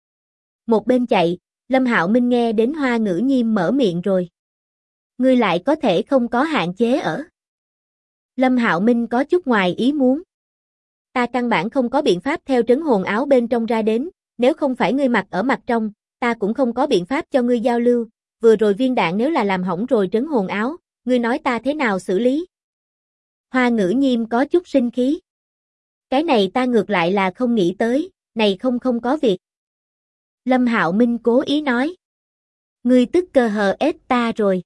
Một bên chạy, Lâm Hạo Minh nghe đến Hoa Ngữ Nhiêm mở miệng rồi. Ngươi lại có thể không có hạn chế ở. Lâm Hạo Minh có chút ngoài ý muốn. Ta căn bản không có biện pháp theo trấn hồn áo bên trong ra đến, nếu không phải ngươi mặc ở mặt trong, ta cũng không có biện pháp cho ngươi giao lưu, vừa rồi viên đạn nếu là làm hỏng rồi trấn hồn áo, ngươi nói ta thế nào xử lý? Hoa Ngữ Nhiêm có chút sinh khí. Cái này ta ngược lại là không nghĩ tới, này không có việc. Lâm Hạo Minh cố ý nói. Ngươi tức cơ hờ ết ta rồi.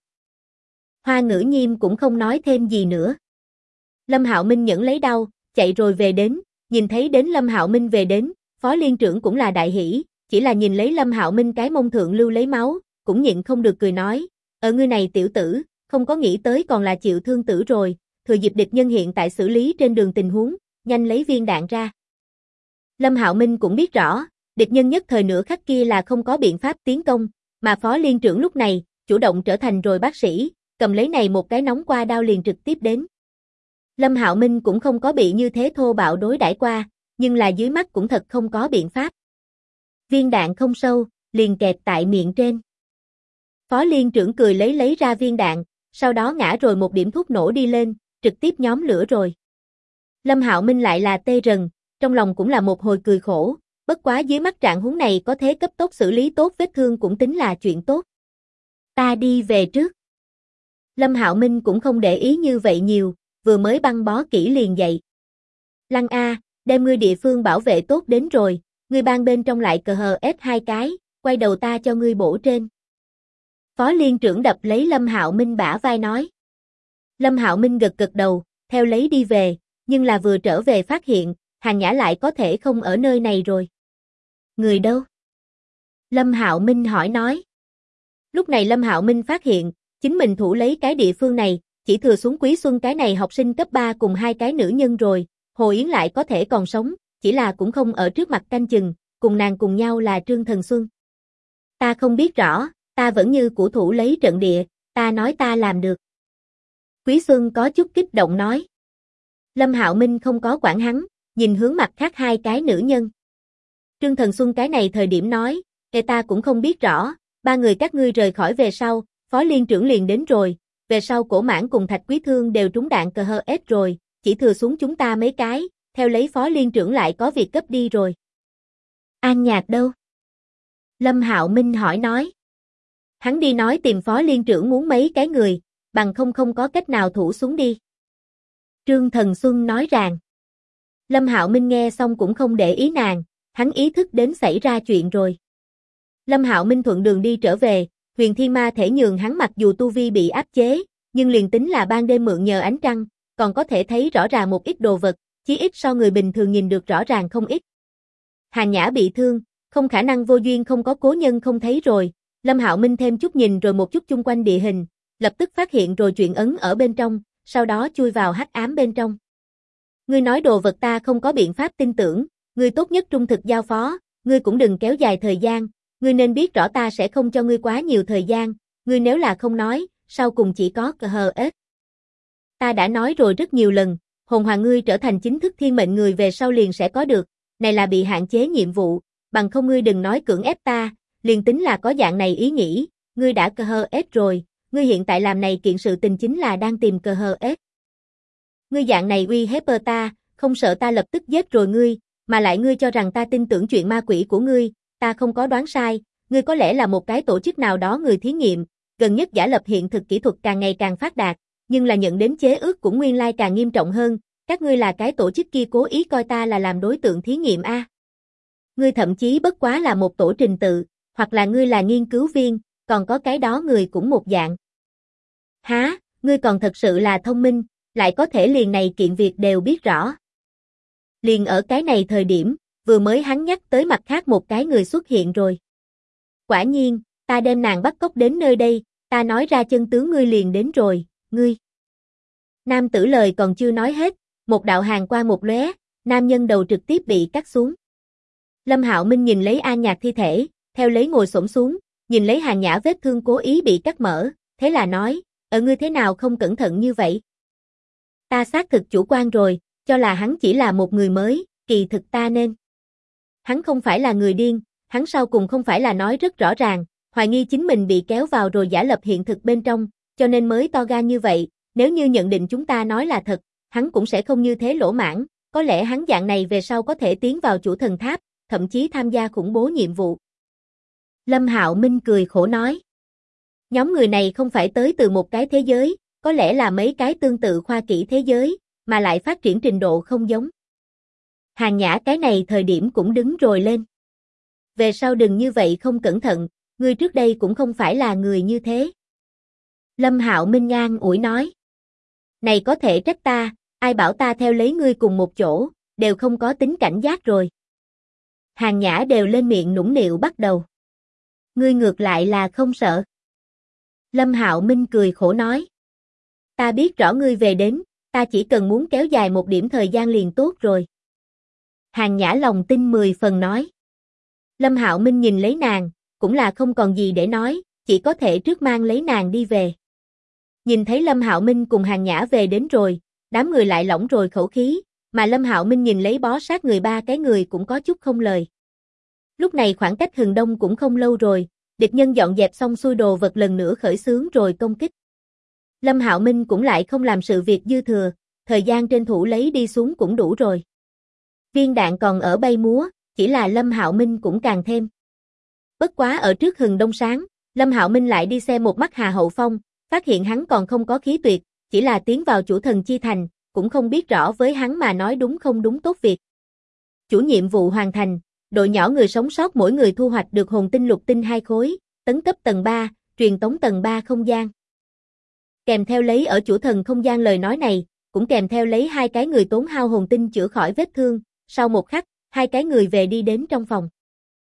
Hoa Ngữ Nhiêm cũng không nói thêm gì nữa. Lâm Hạo Minh nhẫn lấy đau, chạy rồi về đến, nhìn thấy đến Lâm Hạo Minh về đến, phó liên trưởng cũng là đại hỉ, chỉ là nhìn lấy Lâm Hạo Minh cái mông thượng lưu lấy máu, cũng nhịn không được cười nói, ở ngươi này tiểu tử, không có nghĩ tới còn là chịu thương tử rồi, thừa dịp địch nhân hiện tại xử lý trên đường tình huống, nhanh lấy viên đạn ra. Lâm Hạo Minh cũng biết rõ, địch nhân nhất thời nửa khắc kia là không có biện pháp tiến công, mà phó liên trưởng lúc này, chủ động trở thành rồi bác sĩ, cầm lấy này một cái nóng qua đao liền trực tiếp đến. Lâm Hạo Minh cũng không có bị như thế thô bạo đối đãi qua, nhưng là dưới mắt cũng thật không có biện pháp. Viên đạn không sâu, liền kẹt tại miệng trên. Phó liên trưởng cười lấy ra viên đạn, sau đó ngã rồi một điểm thuốc nổ đi lên, trực tiếp nhóm lửa rồi. Lâm Hạo Minh lại là tê rần, trong lòng cũng là một hồi cười khổ, bất quá dưới mắt trạng huống này có thế cấp tốc xử lý tốt vết thương cũng tính là chuyện tốt. Ta đi về trước. Lâm Hạo Minh cũng không để ý như vậy nhiều, vừa mới băng bó kỹ liền dậy. Lăng A, đem ngươi địa phương bảo vệ tốt đến rồi, ngươi ban bên trong lại cờ hờ ép 2 cái, quay đầu ta cho ngươi bổ trên. Phó liên trưởng đập lấy Lâm Hạo Minh bả vai nói. Lâm Hạo Minh gật đầu, theo lấy đi về, nhưng là vừa trở về phát hiện, Hàn Nhã lại có thể không ở nơi này rồi. Người đâu? Lâm Hạo Minh hỏi nói. Lúc này Lâm Hạo Minh phát hiện, chính mình thủ lấy cái địa phương này, chỉ thừa xuống Quý Xuân cái này học sinh cấp 3 cùng 2 cái nữ nhân rồi, Hồ Yến lại có thể còn sống, chỉ là cũng không ở trước mặt canh chừng, cùng nàng cùng nhau là Trương Thần Xuân. Ta không biết rõ, ta vẫn như cũ thủ lấy trận địa, ta nói ta làm được. Quý Xuân có chút kích động nói. Lâm Hạo Minh không có quản hắn, nhìn hướng mặt khác 2 cái nữ nhân. Trương Thần Xuân cái này thời điểm nói, ta cũng không biết rõ, 3 người các ngươi rời khỏi về sau, phó liên trưởng liền đến rồi, về sau Cổ Mãn cùng Thạch Quý Thương đều trúng đạn cờ hờ ết rồi, chỉ thừa xuống chúng ta mấy cái, theo lấy phó liên trưởng lại có việc cấp đi rồi. An Nhạc đâu? Lâm Hạo Minh hỏi nói. Hắn đi nói tìm phó liên trưởng muốn mấy cái người, bằng không có cách nào thủ xuống đi. Trương Thần Xuân nói rằng. Lâm Hạo Minh nghe xong cũng không để ý nàng, hắn ý thức đến xảy ra chuyện rồi. Lâm Hạo Minh thuận đường đi trở về, huyền thiên ma thể nhường hắn mặc dù tu vi bị áp chế, nhưng liền tính là ban đêm mượn nhờ ánh trăng, còn có thể thấy rõ ràng một ít đồ vật, chí ít so người bình thường nhìn được rõ ràng không ít. Hàn Nhã bị thương, không khả năng vô duyên không có cố nhân không thấy rồi, Lâm Hạo Minh thêm chút nhìn rồi một chút chung quanh địa hình, lập tức phát hiện rồi truyện ấn ở bên trong, sau đó chui vào hắc ám bên trong. Ngươi nói đồ vật ta không có biện pháp tin tưởng, ngươi tốt nhất trung thực giao phó, ngươi cũng đừng kéo dài thời gian, ngươi nên biết rõ ta sẽ không cho ngươi quá nhiều thời gian, ngươi nếu là không nói, sau cùng chỉ có KHS. Ta đã nói rồi rất nhiều lần, hồn hoàng ngươi trở thành chính thức thiên mệnh người về sau liền sẽ có được, này là bị hạn chế nhiệm vụ, bằng không ngươi đừng nói cưỡng ép ta, liền tính là có dạng này ý nghĩ, ngươi đã KHS rồi, ngươi hiện tại làm này kiện sự tình chính là đang tìm KHS. Ngươi dạng này uy hiếp ta, không sợ ta lập tức giết rồi ngươi, mà lại ngươi cho rằng ta tin tưởng chuyện ma quỷ của ngươi, ta không có đoán sai, ngươi có lẽ là một cái tổ chức nào đó người thí nghiệm, gần nhất giả lập hiện thực kỹ thuật càng ngày càng phát đạt, nhưng là nhận đến chế ước cũng nguyên lai càng nghiêm trọng hơn, các ngươi là cái tổ chức kia cố ý coi ta là làm đối tượng thí nghiệm a. Ngươi thậm chí bất quá là một tổ trình tự, hoặc là ngươi là nghiên cứu viên, còn có cái đó người cũng một dạng. Há, ngươi còn thật sự là thông minh, lại có thể liền này kiện việc đều biết rõ. Liền ở cái này thời điểm, vừa mới hắn nhắc tới mặt khác một cái người xuất hiện rồi. Quả nhiên, ta đem nàng bắt cóc đến nơi đây, ta nói ra chân tướng ngươi liền đến rồi, ngươi. Nam tử lời còn chưa nói hết, một đạo hàn quang một lóe, nam nhân đầu trực tiếp bị cắt xuống. Lâm Hạo Minh nhìn lấy An Nhạc thi thể, theo lấy ngồi xổm xuống, nhìn lấy Hàn Nhã vết thương cố ý bị cắt mở, thế là nói, ngươi thế nào không cẩn thận như vậy? Ta xác thực chủ quan rồi, cho là hắn chỉ là một người mới, kỳ thực ta nên. Hắn không phải là người điên, hắn sau cùng không phải là nói rất rõ ràng, hoài nghi chính mình bị kéo vào rồi giả lập hiện thực bên trong, cho nên mới to gan như vậy, nếu như nhận định chúng ta nói là thật, hắn cũng sẽ không như thế lỗ mãng, có lẽ hắn dạng này về sau có thể tiến vào chủ thần tháp, thậm chí tham gia khủng bố nhiệm vụ. Lâm Hạo Minh cười khổ nói. Nhóm người này không phải tới từ một cái thế giới, có lẽ là mấy cái tương tự khoa kỹ thế giới, mà lại phát triển trình độ không giống. Hàn Nhã cái này thời điểm cũng đứng rồi lên. Về sau đừng như vậy không cẩn thận, ngươi trước đây cũng không phải là người như thế. Lâm Hạo Minh ngang ủi nói. Này có thể trách ta, ai bảo ta theo lấy ngươi cùng một chỗ, đều không có tính cảnh giác rồi. Hàn Nhã đều lên miệng nũng nịu bắt đầu. Ngươi ngược lại là không sợ. Lâm Hạo Minh cười khổ nói. Ta biết rõ ngươi về đến, ta chỉ cần muốn kéo dài một điểm thời gian liền tốt rồi. Hàn Nhã lòng tin 10 phần nói. Lâm Hạo Minh nhìn lấy nàng, cũng là không còn gì để nói, chỉ có thể trước mang lấy nàng đi về. Nhìn thấy Lâm Hạo Minh cùng Hàn Nhã về đến rồi, đám người lại lỏng rồi khẩu khí, mà Lâm Hạo Minh nhìn lấy bó sát người ba cái người cũng có chút không lời. Lúc này khoảng cách Hừng Đông cũng không lâu rồi, địch nhân dọn dẹp xong xuôi đồ vật lần nữa khởi xướng rồi công kích. Lâm Hạo Minh cũng lại không làm sự việc dư thừa, thời gian trên thủ lấy đi xuống cũng đủ rồi. Viên đạn còn ở bay múa, chỉ là Lâm Hạo Minh cũng càng thêm. Bất quá ở trước Hừng Đông sáng, Lâm Hạo Minh lại đi xem một mắt Hà Hậu Phong, phát hiện hắn còn không có khí tuyệt, chỉ là tiến vào chủ thần chi thành, cũng không biết rõ với hắn mà nói đúng không đúng tốt việc. Chủ nhiệm vụ hoàn thành, đội nhỏ người sống sót mỗi người thu hoạch được hồn tinh lục tinh 2 khối, tấn cấp tầng 3, truyền tống tầng 3 không gian. Kèm theo lấy ở chủ thần không gian lời nói này, cũng kèm theo lấy 2 cái người tốn hao hồn tinh chữa khỏi vết thương, sau một khắc, 2 cái người về đi đến trong phòng.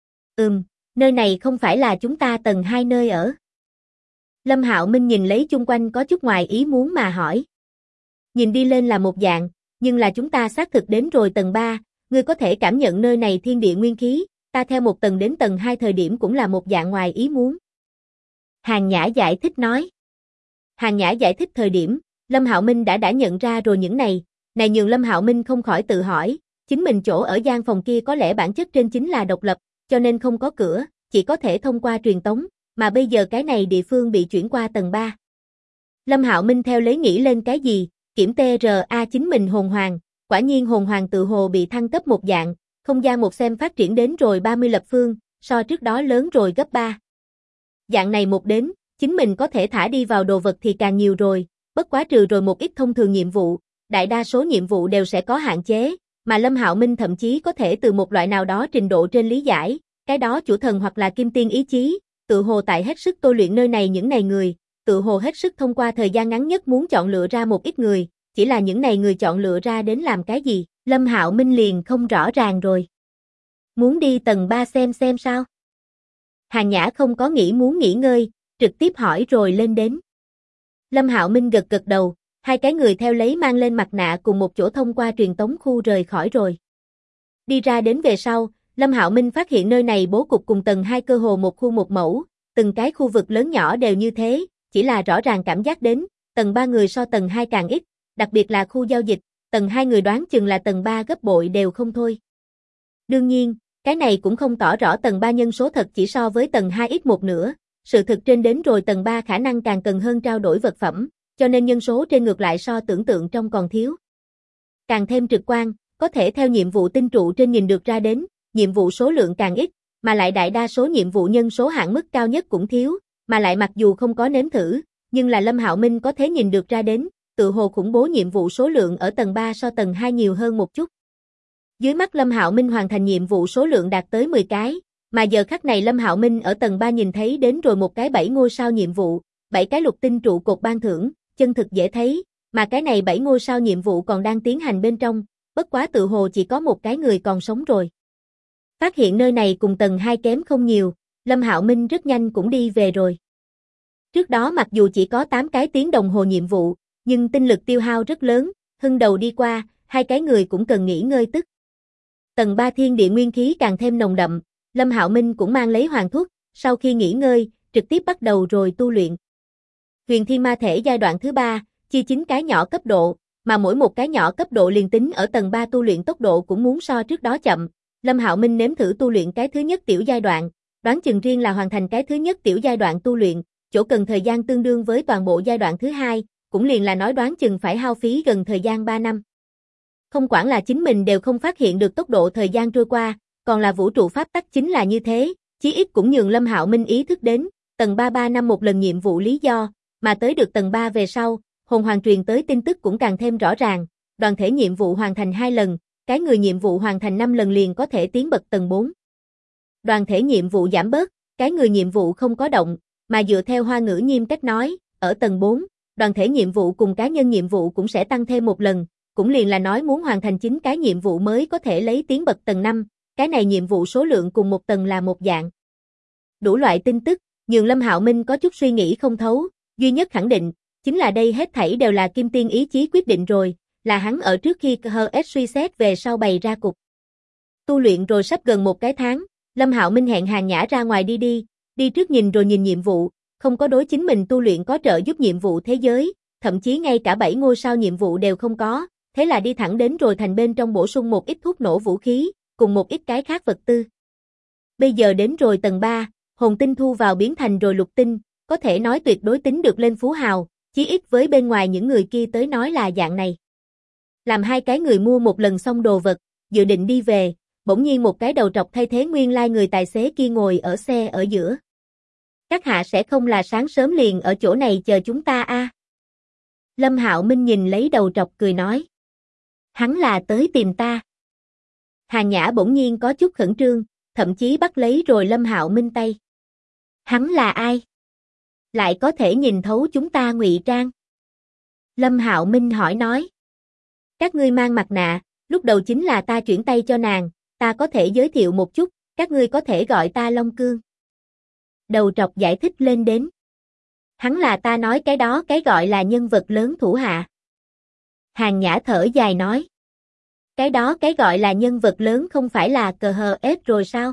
Nơi này không phải là chúng ta tầng 2 nơi ở. Lâm Hạo Minh nhìn lấy chung quanh có chút ngoài ý muốn mà hỏi. Nhìn đi lên là một dạng, nhưng là chúng ta xác thực đến rồi tầng 3, ngươi có thể cảm nhận nơi này thiên địa nguyên khí, ta theo một tầng đến tầng 2 thời điểm cũng là một dạng ngoài ý muốn. Hàn Nhã giải thích nói. Hàn Nhã giải thích thời điểm, Lâm Hạo Minh đã nhận ra rồi những này nhường Lâm Hạo Minh không khỏi tự hỏi, chính mình chỗ ở gian phòng kia có lẽ bản chất trên chính là độc lập, cho nên không có cửa, chỉ có thể thông qua truyền tống, mà bây giờ cái này địa phương bị chuyển qua tầng 3. Lâm Hạo Minh theo lấy nghĩ lên cái gì, kiểm TRA chính mình hồn hoàng, quả nhiên hồn hoàng tự hồ bị thăng cấp một dạng, không gian một xem phát triển đến rồi 30 lập phương, so trước đó lớn rồi gấp 3. Dạng này một đến, chính mình có thể thả đi vào đồ vật thì càng nhiều rồi, bất quá trừ rồi một ít thông thường nhiệm vụ, đại đa số nhiệm vụ đều sẽ có hạn chế, mà Lâm Hạo Minh thậm chí có thể từ một loại nào đó trình độ trên lý giải, cái đó chủ thần hoặc là kim tiên ý chí, tự hồ tại hết sức tôi luyện nơi này những này người, tự hồ hết sức thông qua thời gian ngắn nhất muốn chọn lựa ra một ít người, chỉ là những này người chọn lựa ra đến làm cái gì, Lâm Hạo Minh liền không rõ ràng rồi. Muốn đi tầng 3 xem sao? Hàn Nhã không có nghĩ muốn nghỉ ngơi, trực tiếp hỏi rồi lên đến. Lâm Hạo Minh gật gật đầu, hai cái người theo lấy mang lên mặt nạ cùng một chỗ thông qua truyền tống khu rời khỏi rồi. Đi ra đến về sau, Lâm Hạo Minh phát hiện nơi này bố cục cùng tầng 2 cơ hồ một khu một mẫu, từng cái khu vực lớn nhỏ đều như thế, chỉ là rõ ràng cảm giác đến, tầng 3 người so tầng 2 càng ít, đặc biệt là khu giao dịch, tầng 2 người đoán chừng là tầng 3 gấp bội đều không thôi. Đương nhiên, cái này cũng không tỏ rõ tầng 3 nhân số thật chỉ so với tầng 2 ít một nửa, sự thực trên đến rồi tầng 3 khả năng càng cần hơn trao đổi vật phẩm, cho nên nhân số trên ngược lại so tưởng tượng trong còn thiếu. Càng thêm trực quan, có thể theo nhiệm vụ tinh trụ trên nhìn được ra đến, nhiệm vụ số lượng càng ít, mà lại đại đa số nhiệm vụ nhân số hạn mức cao nhất cũng thiếu, mà lại mặc dù không có nếm thử, nhưng là Lâm Hạo Minh có thể nhìn được ra đến, tự hồ khủng bố nhiệm vụ số lượng ở tầng 3 so tầng 2 nhiều hơn một chút. Dưới mắt Lâm Hạo Minh hoàn thành nhiệm vụ số lượng đạt tới 10 cái, mà giờ khắc này Lâm Hạo Minh ở tầng 3 nhìn thấy đến rồi một cái 7 ngôi sao nhiệm vụ, 7 cái lục tinh trụ cột ban thưởng, chân thực dễ thấy, mà cái này 7 ngôi sao nhiệm vụ còn đang tiến hành bên trong, bất quá tự hồ chỉ có một cái người còn sống rồi. Phát hiện nơi này cùng tầng 2 kém không nhiều, Lâm Hạo Minh rất nhanh cũng đi về rồi. Trước đó mặc dù chỉ có 8 cái tiếng đồng hồ nhiệm vụ, nhưng tinh lực tiêu hao rất lớn, hưng đầu đi qua, hai cái người cũng cần nghỉ ngơi tức. Tầng 3 thiên địa nguyên khí càng thêm nồng đậm, Lâm Hạo Minh cũng mang lấy hoàng thuốc, sau khi nghỉ ngơi, trực tiếp bắt đầu rồi tu luyện. Huyền Thiên Ma Thể giai đoạn thứ 3, chia 9 cái nhỏ cấp độ, mà mỗi một cái nhỏ cấp độ liền tính ở tầng 3 tu luyện tốc độ cũng muốn so trước đó chậm. Lâm Hạo Minh nếm thử tu luyện cái thứ nhất tiểu giai đoạn, đoán chừng riêng là hoàn thành cái thứ nhất tiểu giai đoạn tu luyện, chỗ cần thời gian tương đương với toàn bộ giai đoạn thứ 2, cũng liền là nói đoán chừng phải hao phí gần thời gian 3 năm. Không quản là chính mình đều không phát hiện được tốc độ thời gian trôi qua, còn là vũ trụ pháp tắc chính là như thế, chí ít cũng nhường Lâm Hạo Minh ý thức đến, tầng 3 năm một lần nhiệm vụ lý do, mà tới được tầng 3 về sau, hồn hoàng truyền tới tin tức cũng càng thêm rõ ràng, đoàn thể nhiệm vụ hoàn thành 2 lần, cái người nhiệm vụ hoàn thành 5 lần liền có thể tiến bậc tầng 4. Đoàn thể nhiệm vụ giảm bớt, cái người nhiệm vụ không có động, mà dựa theo Hoa Ngữ Nhiêm cách nói, ở tầng 4, đoàn thể nhiệm vụ cùng cá nhân nhiệm vụ cũng sẽ tăng thêm một lần, cũng liền là nói muốn hoàn thành 9 cái nhiệm vụ mới có thể lấy tiến bậc tầng 5, cái này nhiệm vụ số lượng cùng một tầng là một dạng. Đủ loại tin tức, nhường Lâm Hạo Minh có chút suy nghĩ không thấu, duy nhất khẳng định, chính là đây hết thảy đều là Kim Tiên ý chí quyết định rồi, là hắn ở trước khi HS suy xét về sau bày ra cục. Tu luyện rồi sắp gần một cái tháng, Lâm Hạo Minh hẹn Hàn Nhã ra ngoài đi trước nhìn rồi nhìn nhiệm vụ, không có đối chính mình tu luyện có trợ giúp nhiệm vụ thế giới, thậm chí ngay cả 7 ngôi sao nhiệm vụ đều không có, thế là đi thẳng đến rồi thành bên trong bổ sung một ít thuốc nổ vũ khí, cùng một ít cái khác vật tư. Bây giờ đến rồi tầng 3, hồn tinh thu vào biến thành rồi lục tinh, có thể nói tuyệt đối tính được lên phú hào, chí ít với bên ngoài những người kia tới nói là dạng này. Làm hai cái người mua một lần xong đồ vật, dự định đi về, bỗng nhiên một cái đầu trọc thay thế nguyên lai người tài xế kia ngồi ở xe ở giữa. Các hạ sẽ không là sáng sớm liền ở chỗ này chờ chúng ta a? Lâm Hạo Minh nhìn lấy đầu trọc cười nói. Hắn là tới tìm ta. Hàn Nhã bỗng nhiên có chút khẩn trương, thậm chí bắt lấy rồi Lâm Hạo Minh tay. Hắn là ai? Lại có thể nhìn thấu chúng ta ngụy trang? Lâm Hạo Minh hỏi nói. Các ngươi mang mặt nạ, lúc đầu chính là ta chuyển tay cho nàng, ta có thể giới thiệu một chút, các ngươi có thể gọi ta Long Cương. Đầu trọc giải thích lên đến. Hắn là ta nói cái đó cái gọi là nhân vật lớn thủ hạ. Hàn Nhã thở dài nói. Cái đó cái gọi là nhân vật lớn không phải là cờ hờ ép rồi sao?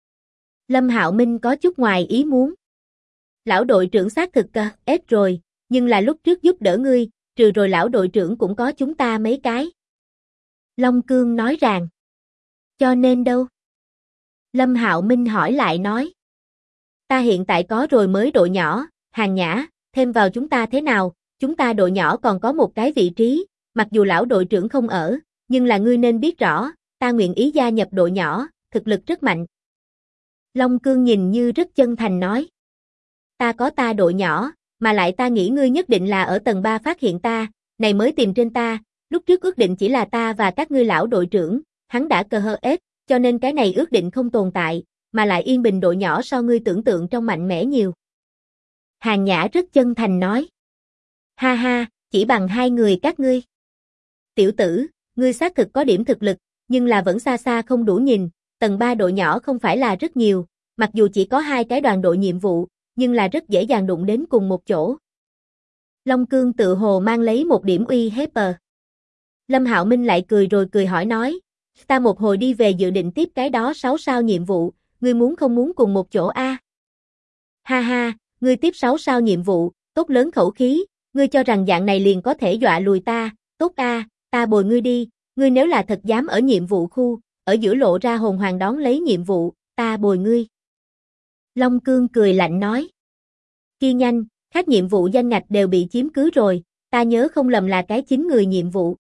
Lâm Hạo Minh có chút ngoài ý muốn. Lão đội trưởng xác thực cờ ép rồi, nhưng là lúc trước giúp đỡ ngươi, trừ rồi lão đội trưởng cũng có chúng ta mấy cái. Long Cương nói rằng. Cho nên đâu? Lâm Hạo Minh hỏi lại nói. Ta hiện tại có rồi mới đội nhỏ, Hàn Nhã, thêm vào chúng ta thế nào, chúng ta đội nhỏ còn có một cái vị trí, mặc dù lão đội trưởng không ở, nhưng là ngươi nên biết rõ, ta nguyện ý gia nhập đội nhỏ, thực lực rất mạnh. Long Cương nhìn như rất chân thành nói. Ta có ta đội nhỏ, mà lại ta nghĩ ngươi nhất định là ở tầng 3 phát hiện ta, này mới tìm trên ta, lúc trước ước định chỉ là ta và các ngươi lão đội trưởng, hắn đã cờ hờ ép, cho nên cái này ước định không tồn tại, mà lại yên bình đội nhỏ so ngươi tưởng tượng trong mạnh mẽ nhiều. Hàn Nhã rất chân thành nói. Ha ha, chỉ bằng hai người các ngươi. Tiểu tử, ngươi xác thực có điểm thực lực, nhưng là vẫn xa xa không đủ nhìn, tầng 3 đội nhỏ không phải là rất nhiều, mặc dù chỉ có 2 cái đoàn đội nhiệm vụ, nhưng là rất dễ dàng đụng đến cùng một chỗ. Long Cương tự hồ mang lấy một điểm uy hiếp. Lâm Hạo Minh lại cười rồi cười hỏi nói, ta một hồi đi về dự định tiếp cái đó 6 sao nhiệm vụ, ngươi muốn không muốn cùng một chỗ a? Ha ha, ngươi tiếp 6 sao nhiệm vụ, tốt lớn khẩu khí, ngươi cho rằng dạng này liền có thể dọa lùi ta, tốt a, ta bồi ngươi đi, ngươi nếu là thật dám ở nhiệm vụ khu, ở giữa lộ ra hồn hoàng đón lấy nhiệm vụ, ta bồi ngươi. Long Cương cười lạnh nói, kia nhanh, các nhiệm vụ danh ngạch đều bị chiếm cứ rồi, ta nhớ không lầm là cái 9 người nhiệm vụ.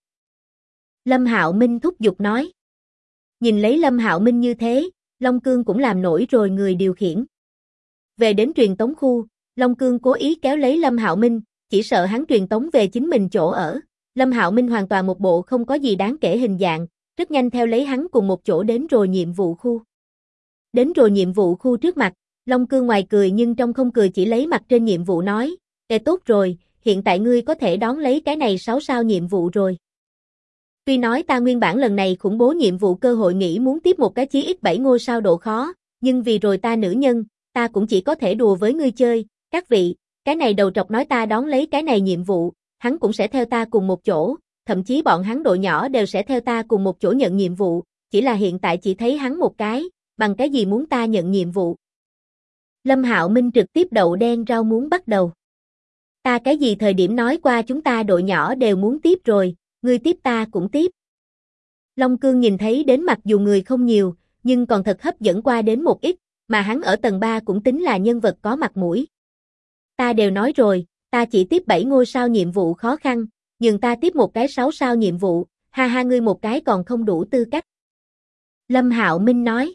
Lâm Hạo Minh thúc giục nói. Nhìn lấy Lâm Hạo Minh như thế, Long Cương cũng làm nổi rồi người điều khiển. Về đến truyền tống khu, Long Cương cố ý kéo lấy Lâm Hạo Minh, chỉ sợ hắn truyền tống về chính mình chỗ ở. Lâm Hạo Minh hoàn toàn một bộ không có gì đáng kể hình dạng, rất nhanh theo lấy hắn cùng một chỗ đến rồi nhiệm vụ khu. Đến rồi nhiệm vụ khu trước mặt, Long Cương ngoài cười nhưng trong không cười chỉ lấy mặt trên nhiệm vụ nói, tốt rồi, hiện tại ngươi có thể đón lấy cái này 6 sao nhiệm vụ rồi. Tuy nói ta nguyên bản lần này khủng bố nhiệm vụ cơ hội nghĩ muốn tiếp một cái chí ít 7 ngôi sao độ khó, nhưng vì rồi ta nữ nhân, ta cũng chỉ có thể đùa với ngươi chơi, các vị, cái này đầu trọc nói ta đón lấy cái này nhiệm vụ, hắn cũng sẽ theo ta cùng một chỗ, thậm chí bọn hắn đội nhỏ đều sẽ theo ta cùng một chỗ nhận nhiệm vụ, chỉ là hiện tại chỉ thấy hắn một cái, bằng cái gì muốn ta nhận nhiệm vụ. Lâm Hạo Minh trực tiếp đậu đen rau muốn bắt đầu. Ta cái gì thời điểm nói qua chúng ta đội nhỏ đều muốn tiếp rồi, ngươi tiếp ta cũng tiếp. Long Cương nhìn thấy đến mặc dù người không nhiều, nhưng còn thật hấp dẫn qua đến một ít, mà hắn ở tầng 3 cũng tính là nhân vật có mặt mũi. Ta đều nói rồi, ta chỉ tiếp 7 ngôi sao nhiệm vụ khó khăn, nhưng ta tiếp một cái 6 sao nhiệm vụ, ha ha ngươi một cái còn không đủ tư cách. Lâm Hạo Minh nói.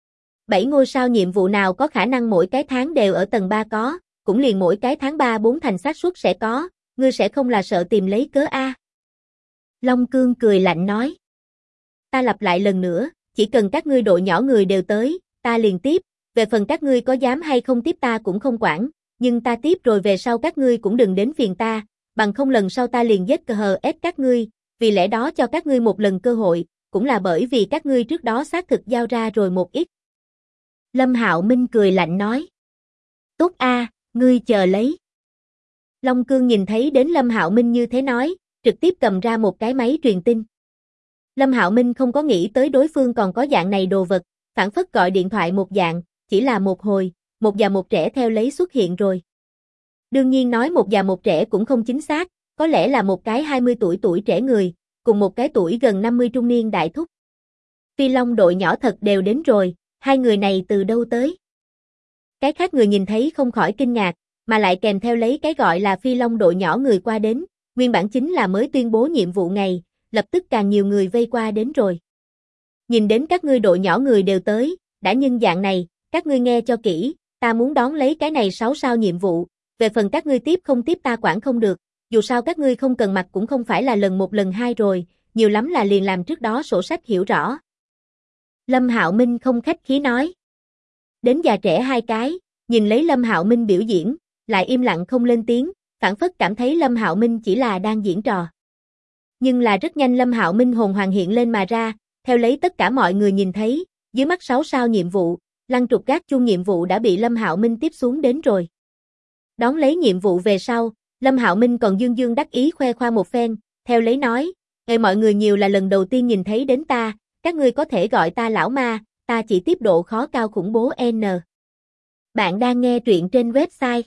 7 ngôi sao nhiệm vụ nào có khả năng mỗi cái tháng đều ở tầng 3 có, cũng liền mỗi cái tháng 3-4 thành xác suất sẽ có, ngươi sẽ không là sợ tìm lấy cớ a? Long Cương cười lạnh nói. Ta lặp lại lần nữa, chỉ cần các ngươi đội nhỏ người đều tới, ta liền tiếp, về phần các ngươi có dám hay không tiếp ta cũng không quản, nhưng ta tiếp rồi về sau các ngươi cũng đừng đến phiền ta, bằng không lần sau ta liền giết ép các ngươi, vì lẽ đó cho các ngươi một lần cơ hội, cũng là bởi vì các ngươi trước đó xác thực giao ra rồi một ít. Lâm Hạo Minh cười lạnh nói. Tốt a, ngươi chờ lấy. Long Cương nhìn thấy đến Lâm Hạo Minh như thế nói, trực tiếp cầm ra một cái máy truyền tin. Lâm Hạo Minh không có nghĩ tới đối phương còn có dạng này đồ vật, phảng phất gọi điện thoại một dạng, chỉ là một hồi, một già một trẻ theo lấy xuất hiện rồi. Đương nhiên nói một già một trẻ cũng không chính xác, có lẽ là một cái 20 tuổi trẻ người, cùng một cái tuổi gần 50 trung niên đại thúc. Phi Long đội nhỏ thật đều đến rồi, hai người này từ đâu tới? Cái khác người nhìn thấy không khỏi kinh ngạc, mà lại kèm theo lấy cái gọi là Phi Long đội nhỏ người qua đến, nguyên bản chính là mới tuyên bố nhiệm vụ ngày, lập tức càng nhiều người vây qua đến rồi. Nhìn đến các ngươi đội nhỏ người đều tới, đã nhân dạng này, các ngươi nghe cho kỹ, ta muốn đón lấy cái này 6 sao nhiệm vụ, về phần các ngươi tiếp không tiếp ta quản không được, dù sao các ngươi không cần mặt cũng không phải là lần một lần hai rồi, nhiều lắm là liền làm trước đó sổ sách hiểu rõ. Lâm Hạo Minh không khách khí nói. Đến già trẻ hai cái, nhìn lấy Lâm Hạo Minh biểu diễn, lại im lặng không lên tiếng, phảng phất cảm thấy Lâm Hạo Minh chỉ là đang diễn trò. Nhưng là rất nhanh Lâm Hạo Minh hồn hoàng hiện lên mà ra, theo lấy tất cả mọi người nhìn thấy, dưới mắt 6 sao nhiệm vụ, lăng trục gác chuông nhiệm vụ đã bị Lâm Hạo Minh tiếp xuống đến rồi. Đón lấy nhiệm vụ về sau, Lâm Hạo Minh còn dương dương đắc ý khoe khoang một phen, theo lấy nói, mọi người nhiều là lần đầu tiên nhìn thấy đến ta, các ngươi có thể gọi ta lão ma, ta chỉ tiếp độ khó cao khủng bố N. Bạn đang nghe truyện trên website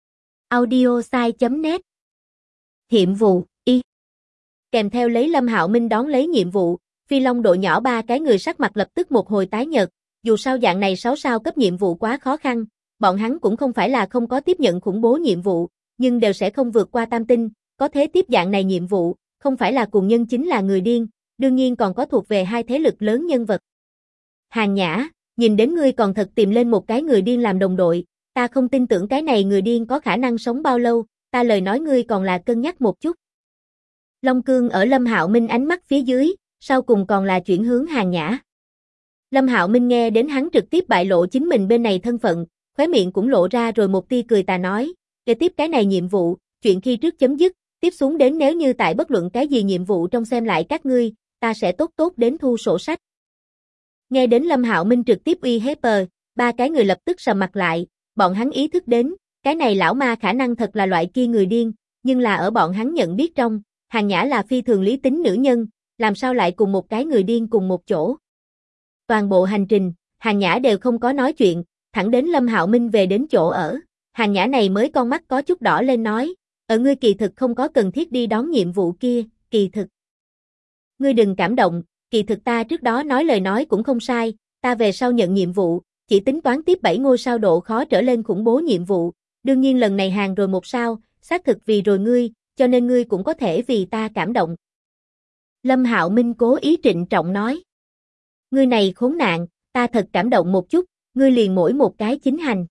audiosai.net. Nhiệm vụ Y. Kèm theo lấy Lâm Hạo Minh đón lấy nhiệm vụ, Phi Long đội nhỏ ba cái người sắc mặt lập tức một hồi tái nhợt, dù sao dạng này 6 sao cấp nhiệm vụ quá khó khăn, bọn hắn cũng không phải là không có tiếp nhận khủng bố nhiệm vụ, nhưng đều sẽ không vượt qua tam tinh, có thế tiếp dạng này nhiệm vụ, không phải là cuồng nhân chính là người điên, đương nhiên còn có thuộc về hai thế lực lớn nhân vật. Hàn Nhã, nhìn đến ngươi còn thật tìm lên một cái người điên làm đồng đội, ta không tin tưởng cái này người điên có khả năng sống bao lâu, ta lời nói ngươi còn là cân nhắc một chút. Long Cương ở Lâm Hạo Minh ánh mắt phía dưới, sau cùng còn là chuyển hướng Hàn Nhã. Lâm Hạo Minh nghe đến hắn trực tiếp bại lộ chính mình bên này thân phận, khóe miệng cũng lộ ra rồi một tia cười tà nói, kế tiếp cái này nhiệm vụ, chuyện khi trước chấm dứt, tiếp xuống đến nếu như tại bất luận cái gì nhiệm vụ trong xem lại các ngươi, ta sẽ tốt tốt đến thu sổ sách. Nghe đến Lâm Hạo Minh trực tiếp uy hiếp, ba cái người lập tức sầm mặt lại, bọn hắn ý thức đến, cái này lão ma khả năng thật là loại kia người điên, nhưng là ở bọn hắn nhận biết trong, Hàn Nhã là phi thường lý tính nữ nhân, làm sao lại cùng một cái người điên cùng một chỗ. Toàn bộ hành trình, Hàn Nhã đều không có nói chuyện, thẳng đến Lâm Hạo Minh về đến chỗ ở, Hàn Nhã này mới con mắt có chút đỏ lên nói, ngươi kỳ thực không có cần thiết đi đón nhiệm vụ kia, kỳ thực. Ngươi đừng cảm động, kỳ thực ta trước đó nói lời nói cũng không sai, ta về sau nhận nhiệm vụ, chỉ tính toán tiếp 7 ngôi sao độ khó trở lên khủng bố nhiệm vụ, đương nhiên lần này hàng rồi 1 sao, xác thực vì rồi ngươi, cho nên ngươi cũng có thể vì ta cảm động. Lâm Hạo Minh cố ý trịnh trọng nói. Ngươi này khốn nạn, ta thật cảm động một chút, ngươi liền mỗi một cái chính hành.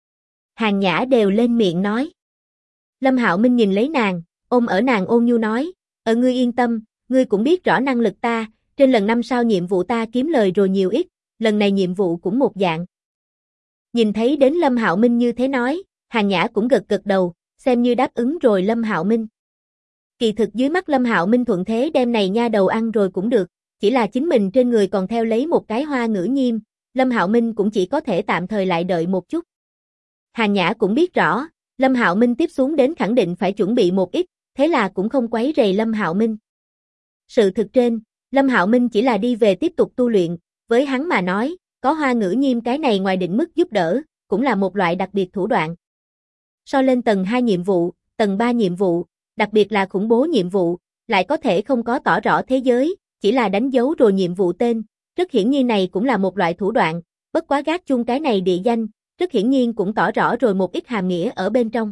Hàn Nhã đều lên miệng nói. Lâm Hạo Minh nhìn lấy nàng, ôm ở nàng ôn nhu nói, ngươi yên tâm, ngươi cũng biết rõ năng lực ta, trên lần 5 sao nhiệm vụ ta kiếm lời rồi nhiều ít, lần này nhiệm vụ cũng một dạng. Nhìn thấy đến Lâm Hạo Minh như thế nói, Hàn Nhã cũng gật gật đầu, xem như đáp ứng rồi Lâm Hạo Minh. Kỳ thực dưới mắt Lâm Hạo Minh thuận thế đem này nha đầu ăn rồi cũng được, chỉ là chính mình trên người còn theo lấy một cái hoa ngữ nhiêm, Lâm Hạo Minh cũng chỉ có thể tạm thời lại đợi một chút. Hàn Nhã cũng biết rõ, Lâm Hạo Minh tiếp xuống đến khẳng định phải chuẩn bị một ít, thế là cũng không quấy rầy Lâm Hạo Minh. Sự thực trên, Lâm Hạo Minh chỉ là đi về tiếp tục tu luyện, với hắn mà nói, có hoa ngữ nhiêm cái này ngoài định mức giúp đỡ, cũng là một loại đặc biệt thủ đoạn. So lên tầng 2 nhiệm vụ, tầng 3 nhiệm vụ, đặc biệt là khủng bố nhiệm vụ, lại có thể không có tỏ rõ thế giới, chỉ là đánh dấu rồi nhiệm vụ tên, rất hiển nhiên này cũng là một loại thủ đoạn, bất quá gác chung cái này địa danh, rất hiển nhiên cũng tỏ rõ rồi một ít hàm nghĩa ở bên trong.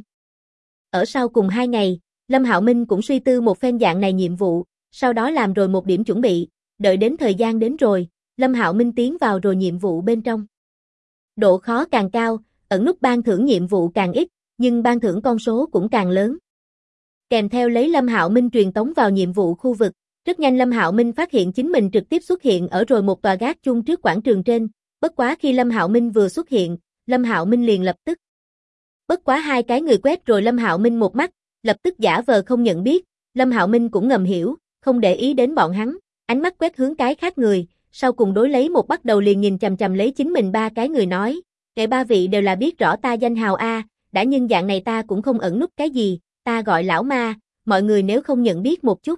Ở sau cùng 2 ngày, Lâm Hạo Minh cũng suy tư một phen dạng này nhiệm vụ, sau đó làm rồi một điểm chuẩn bị, đợi đến thời gian đến rồi, Lâm Hạo Minh tiến vào rồi nhiệm vụ bên trong. Độ khó càng cao, ẩn nút ban thưởng nhiệm vụ càng ít, nhưng ban thưởng con số cũng càng lớn. Kèm theo lấy Lâm Hạo Minh truyền tống vào nhiệm vụ khu vực, rất nhanh Lâm Hạo Minh phát hiện chính mình trực tiếp xuất hiện ở rồi một tòa gác chung trước quảng trường trên, bất quá khi Lâm Hạo Minh vừa xuất hiện, Lâm Hạo Minh liền lập tức. Bất quá 2 cái người quét rồi Lâm Hạo Minh một mắt, lập tức giả vờ không nhận biết, Lâm Hạo Minh cũng ngầm hiểu, không để ý đến bọn hắn, ánh mắt quét hướng cái khác người, sau cùng đối lấy một bắt đầu liền nhìn chằm chằm lấy chính mình 3 cái người nói, kể 3 vị đều là biết rõ ta danh hào a, đã nhưng dạng này ta cũng không ẩn núp cái gì, ta gọi lão ma, mọi người nếu không nhận biết một chút.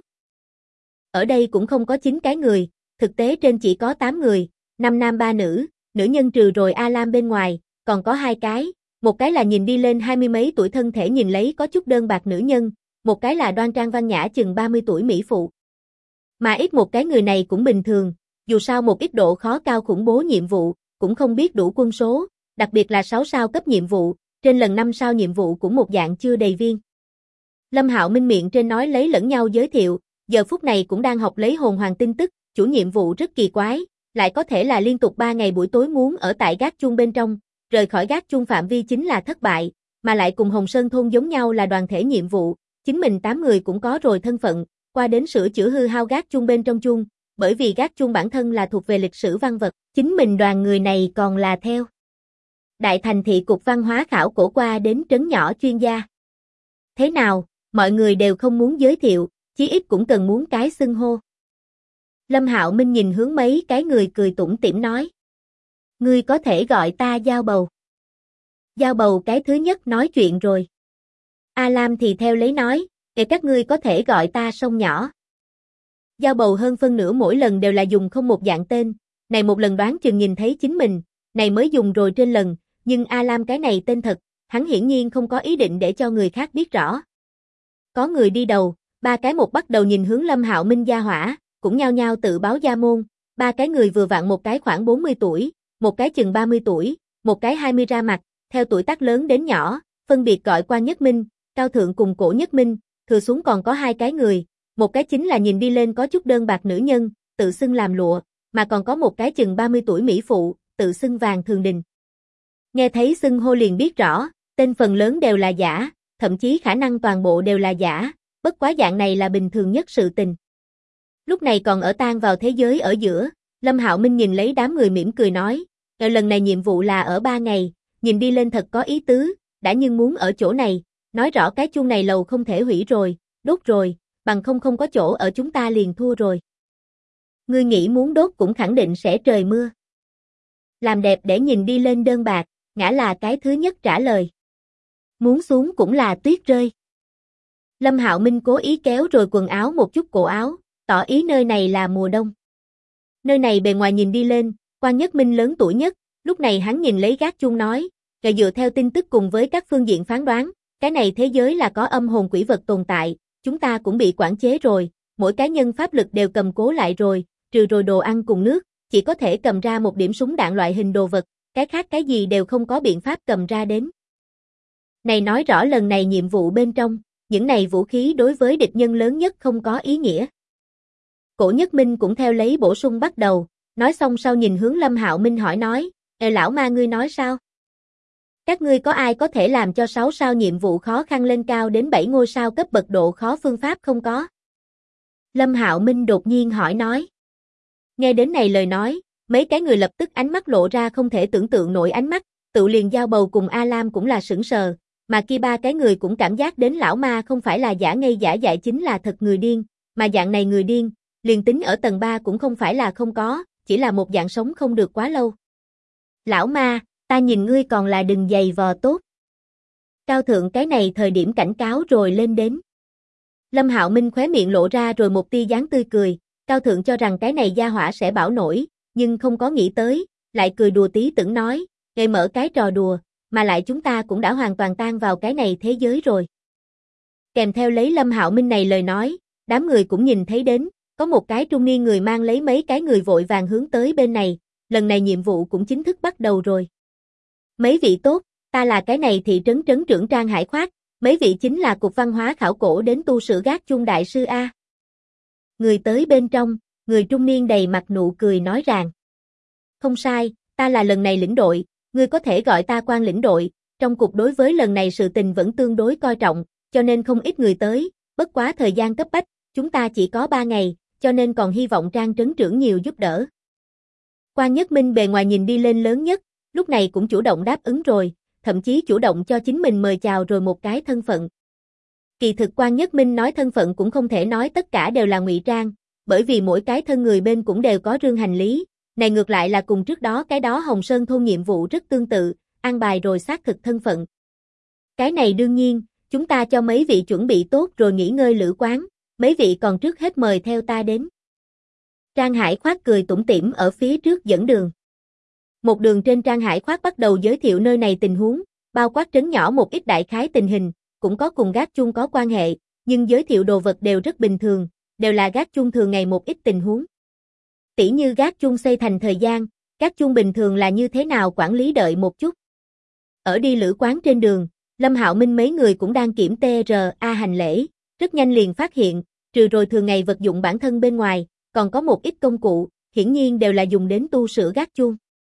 Ở đây cũng không có 9 cái người, thực tế trên chỉ có 8 người, 5 nam 3 nữ, nữ nhân trừ rồi A Lam bên ngoài, còn có 2 cái, một cái là nhìn đi lên 20 mấy tuổi thân thể nhìn lấy có chút đơn bạc nữ nhân, một cái là đoan trang văn nhã chừng 30 tuổi mỹ phụ. Mà ít một cái người này cũng bình thường, dù sao một ít độ khó cao khủng bố nhiệm vụ, cũng không biết đủ quân số, đặc biệt là 6 sao cấp nhiệm vụ, trên lần 5 sao nhiệm vụ cũng một dạng chưa đầy viên. Lâm Hạo Minh miệng trên nói lấy lẫn nhau giới thiệu, giờ phút này cũng đang học lấy hồn hoàng tin tức, chủ nhiệm vụ rất kỳ quái, lại có thể là liên tục 3 ngày buổi tối muốn ở tại gác chung bên trong, rời khỏi gác chung phạm vi chính là thất bại, mà lại cùng Hồng Sơn thôn giống nhau là đoàn thể nhiệm vụ, chính mình 8 người cũng có rồi thân phận, qua đến sửa chữa hư hao gác chung bên trong chung, bởi vì gác chung bản thân là thuộc về lịch sử văn vật, chính mình đoàn người này còn là theo Đại Thành thị cục văn hóa khảo cổ qua đến trấn nhỏ chuyên gia. Thế nào, mọi người đều không muốn giới thiệu, chí ít cũng cần muốn cái xưng hô. Lâm Hạo Minh nhìn hướng mấy cái người cười tủm tỉm nói. Ngươi có thể gọi ta Giao Bầu. Giao Bầu cái thứ nhất nói chuyện rồi. A Lam thì theo lấy nói, để các ngươi có thể gọi ta Sông Nhỏ. Giao Bầu hơn phân nửa mỗi lần đều là dùng không một dạng tên, này một lần đoán chừng nhìn thấy chính mình, này mới dùng rồi trên lần, nhưng A Lam cái này tên thật, hắn hiển nhiên không có ý định để cho người khác biết rõ. Có người đi đầu, 3 cái một bắt đầu nhìn hướng Lâm Hạo Minh gia hỏa, cũng nhao nhao tự báo gia môn, 3 cái người vừa vặn một cái khoảng 40 tuổi, một cái chừng 30 tuổi, một cái 20 ra mặt, theo tuổi tác lớn đến nhỏ, phân biệt gọi Quan Nhất Minh, Cao Thượng cùng Cổ Nhất Minh, thừa xuống còn có 2 cái người, một cái chính là nhìn đi lên có chút đơn bạc nữ nhân, tự xưng làm lụa, mà còn có một cái chừng 30 tuổi mỹ phụ, tự xưng Vàng Thường Đình. Nghe thấy xưng hô liền biết rõ, tên phần lớn đều là giả, thậm chí khả năng toàn bộ đều là giả, bất quá dạng này là bình thường nhất sự tình. Lúc này còn ở tan vào thế giới ở giữa, Lâm Hạo Minh nhìn lấy đám người mỉm cười nói, lần này nhiệm vụ là ở 3 ngày, nhìn đi lên thật có ý tứ, đã nhưng muốn ở chỗ này, nói rõ cái chuông này lầu không thể hủy rồi, đốt rồi, bằng không có chỗ ở chúng ta liền thua rồi. Ngươi nghĩ muốn đốt cũng khẳng định sẽ trời mưa. Làm đẹp để nhìn đi lên đơn bạc, ngã là cái thứ nhất trả lời. Muốn xuống cũng là tuyết rơi. Lâm Hạo Minh cố ý kéo rồi quần áo một chút cổ áo, tỏ ý nơi này là mùa đông. Nơi này bề ngoài nhìn đi lên, Quan Nhất Minh lớn tuổi nhất, lúc này hắn nhìn lấy gác chuông nói, dựa theo tin tức cùng với các phương diện phán đoán, cái này thế giới là có âm hồn quỷ vật tồn tại, chúng ta cũng bị quản chế rồi, mỗi cá nhân pháp lực đều cầm cố lại rồi, trừ rồi đồ ăn cùng nước, chỉ có thể cầm ra một điểm súng đạn loại hình đồ vật, cái khác cái gì đều không có biện pháp cầm ra đến. Này nói rõ lần này nhiệm vụ bên trong, những này vũ khí đối với địch nhân lớn nhất không có ý nghĩa. Cổ Nhất Minh cũng theo lấy bổ sung bắt đầu, nói xong sau nhìn hướng Lâm Hạo Minh hỏi nói, lão ma ngươi nói sao? Các ngươi có ai có thể làm cho 6 sao nhiệm vụ khó khăn lên cao đến 7 ngôi sao cấp bậc độ khó phương pháp không có? Lâm Hạo Minh đột nhiên hỏi nói. Nghe đến này lời nói, mấy cái người lập tức ánh mắt lộ ra không thể tưởng tượng nổi ánh mắt, tự liền Giao Bầu cùng A Lam cũng là sững sờ, mà kia ba cái người cũng cảm giác đến lão ma không phải là giả ngây giả dại chính là thật người điên, mà dạng này người điên, liền tính ở tầng 3 cũng không phải là không có, chỉ là một dạng sống không được quá lâu. Lão ma, ta nhìn ngươi còn là đừng giày vò tốt. Cao Thượng cái này thời điểm cảnh cáo rồi lên đến. Lâm Hạo Minh khóe miệng lộ ra rồi một tia dáng tươi cười, Cao Thượng cho rằng cái này gia hỏa sẽ bảo nổi, nhưng không có nghĩ tới, lại cười đùa tí tưởng nói, gây mở cái trò đùa, mà lại chúng ta cũng đã hoàn toàn tan vào cái này thế giới rồi. Kèm theo lấy Lâm Hạo Minh này lời nói, đám người cũng nhìn thấy đến, có một cái trung niên người mang lấy mấy cái người vội vàng hướng tới bên này, lần này nhiệm vụ cũng chính thức bắt đầu rồi. Mấy vị tốt, ta là cái này thị trấn trấn trưởng Trang Hải Khoát, mấy vị chính là Cục Văn hóa Khảo cổ đến tu sửa gác chuông đại sư A. Người tới bên trong, người trung niên đầy mặt nụ cười nói rằng. Không sai, ta là lần này lĩnh đội, ngươi có thể gọi ta Quan lĩnh đội, trong cục đối với lần này sự tình vẫn tương đối coi trọng, cho nên không ít người tới, bất quá thời gian cấp bách, chúng ta chỉ có 3 ngày, cho nên còn hy vọng Trang trấn trưởng nhiều giúp đỡ. Quan Nhất Minh bề ngoài nhìn đi lên lớn nhất, lúc này cũng chủ động đáp ứng rồi, thậm chí chủ động cho chính mình mời chào rồi một cái thân phận. Kỳ thực Quan Nhất Minh nói thân phận cũng không thể nói tất cả đều là ngụy trang, bởi vì mỗi cái thân người bên cũng đều có rương hành lý, này ngược lại là cùng trước đó cái đó Hồng Sơn thôn nhiệm vụ rất tương tự, an bài rồi xác thực thân phận. Cái này đương nhiên, chúng ta cho mấy vị chuẩn bị tốt rồi nghỉ ngơi lữ quán, mấy vị còn trước hết mời theo ta đến. Trang Hải Khoát cười tủm tỉm ở phía trước dẫn đường. Một đường trên Trang Hải Khoát bắt đầu giới thiệu nơi này tình huống, bao quát trấn nhỏ một ít đại khái tình hình, cũng có cùng gác chuông có quan hệ, nhưng giới thiệu đồ vật đều rất bình thường, đều là gác chuông thường ngày một ít tình huống. Tỉ như gác chuông xây thành thời gian, gác chuông bình thường là như thế nào quản lý đợi một chút. Ở đi lữ quán trên đường, Lâm Hạo Minh mấy người cũng đang kiểm TRA hành lễ, rất nhanh liền phát hiện, trừ rồi thường ngày vật dụng bản thân bên ngoài, còn có một ít công cụ, hiển nhiên đều là dùng đến tu sửa gác chuông.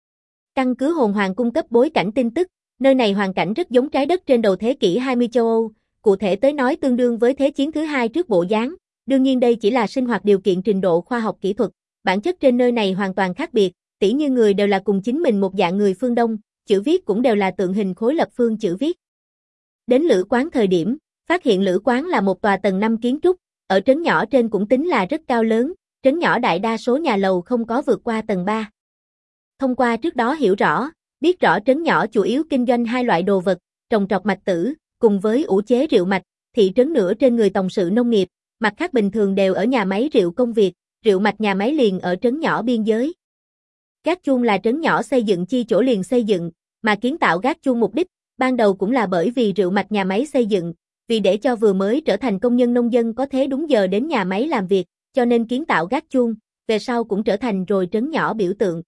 Căn cứ hồn hoàng cung cấp bối cảnh tin tức, nơi này hoàn cảnh rất giống trái đất trên đầu thế kỷ 20 châu Âu, cụ thể tới nói tương đương với Thế chiến thứ 2 trước bộ dáng, đương nhiên đây chỉ là sinh hoạt điều kiện trình độ khoa học kỹ thuật, bản chất trên nơi này hoàn toàn khác biệt, tỉ như người đều là cùng chính mình một dạng người phương Đông, chữ viết cũng đều là tượng hình khối lập phương chữ viết. Đến lữ quán thời điểm, phát hiện lữ quán là một tòa tầng 5 kiến trúc, ở trấn nhỏ trên cũng tính là rất cao lớn, trấn nhỏ đại đa số nhà lầu không có vượt qua tầng 3. Thông qua trước đó hiểu rõ, biết rõ trấn nhỏ chủ yếu kinh doanh hai loại đồ vật, trồng trọt mạch tử, cùng với ủ chế rượu mạch, thị trấn nửa trên người tổng sự nông nghiệp, mặt khác bình thường đều ở nhà máy rượu công việc, rượu mạch nhà máy liền ở trấn nhỏ biên giới. Gác chuông là trấn nhỏ xây dựng chi chỗ liền xây dựng, mà kiến tạo gác chuông mục đích, ban đầu cũng là bởi vì rượu mạch nhà máy xây dựng, vì để cho vừa mới trở thành công nhân nông dân có thể đúng giờ đến nhà máy làm việc, cho nên kiến tạo gác chuông, về sau cũng trở thành rồi trấn nhỏ biểu tượng.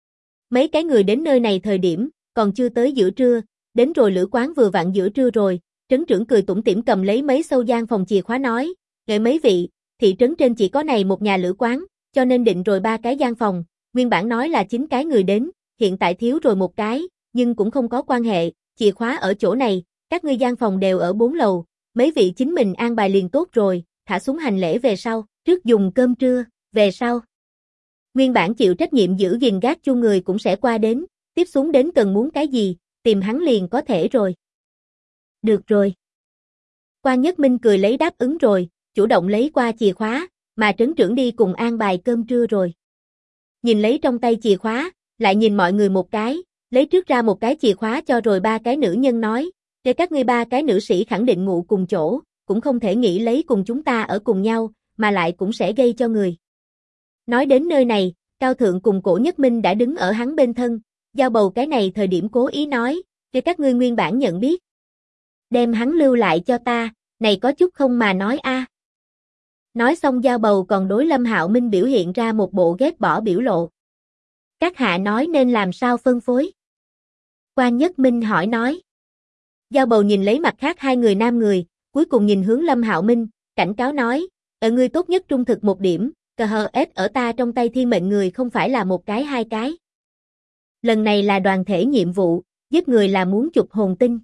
Mấy cái người đến nơi này thời điểm, còn chưa tới giữa trưa, đến rồi lữ quán vừa vặn giữa trưa rồi, trấn trưởng cười tủm tỉm cầm lấy mấy sâu gian phòng chìa khóa nói, ngợi mấy vị, thị trấn trên chỉ có này một nhà lữ quán, cho nên định rồi 3 cái gian phòng, nguyên bản nói là 9 cái người đến, hiện tại thiếu rồi một cái, nhưng cũng không có quan hệ, chìa khóa ở chỗ này, các ngươi gian phòng đều ở 4 lầu, mấy vị chính mình an bài liền tốt rồi, thả xuống hành lễ về sau, trước dùng cơm trưa, về sau. Nguyên bản chịu trách nhiệm giữ gìn gác chuông người cũng sẽ qua đến, tiếp xuống đến cần muốn cái gì, tìm hắn liền có thể rồi. Được rồi. Quan Nhất Minh cười lấy đáp ứng rồi, chủ động lấy qua chìa khóa, mà trấn trưởng đi cùng an bài cơm trưa rồi. Nhìn lấy trong tay chìa khóa, lại nhìn mọi người một cái, lấy trước ra một cái chìa khóa cho rồi ba cái nữ nhân nói, để các ngươi ba cái nữ sĩ khẳng định ngủ cùng chỗ, cũng không thể nghĩ lấy cùng chúng ta ở cùng nhau, mà lại cũng sẽ gây cho người. Nói đến nơi này, Cao Thượng cùng Cổ Nhất Minh đã đứng ở hắn bên thân, Giao Bầu cái này thời điểm cố ý nói, để các ngươi nguyên bản nhận biết. Đem hắn lưu lại cho ta, này có chút không mà nói a. Nói xong Giao Bầu còn đối Lâm Hạo Minh biểu hiện ra một bộ ghét bỏ biểu lộ. Các hạ nói nên làm sao phân phối? Quan Nhất Minh hỏi nói. Giao Bầu nhìn lấy mặt khác hai người nam người, cuối cùng nhìn hướng Lâm Hạo Minh, cảnh cáo nói, ở ngươi tốt nhất trung thực một điểm, KHS ở ta trong tay thiên mệnh người không phải là một cái hai cái. Lần này là đoàn thể nhiệm vụ, giết người là muốn chụp hồn tinh.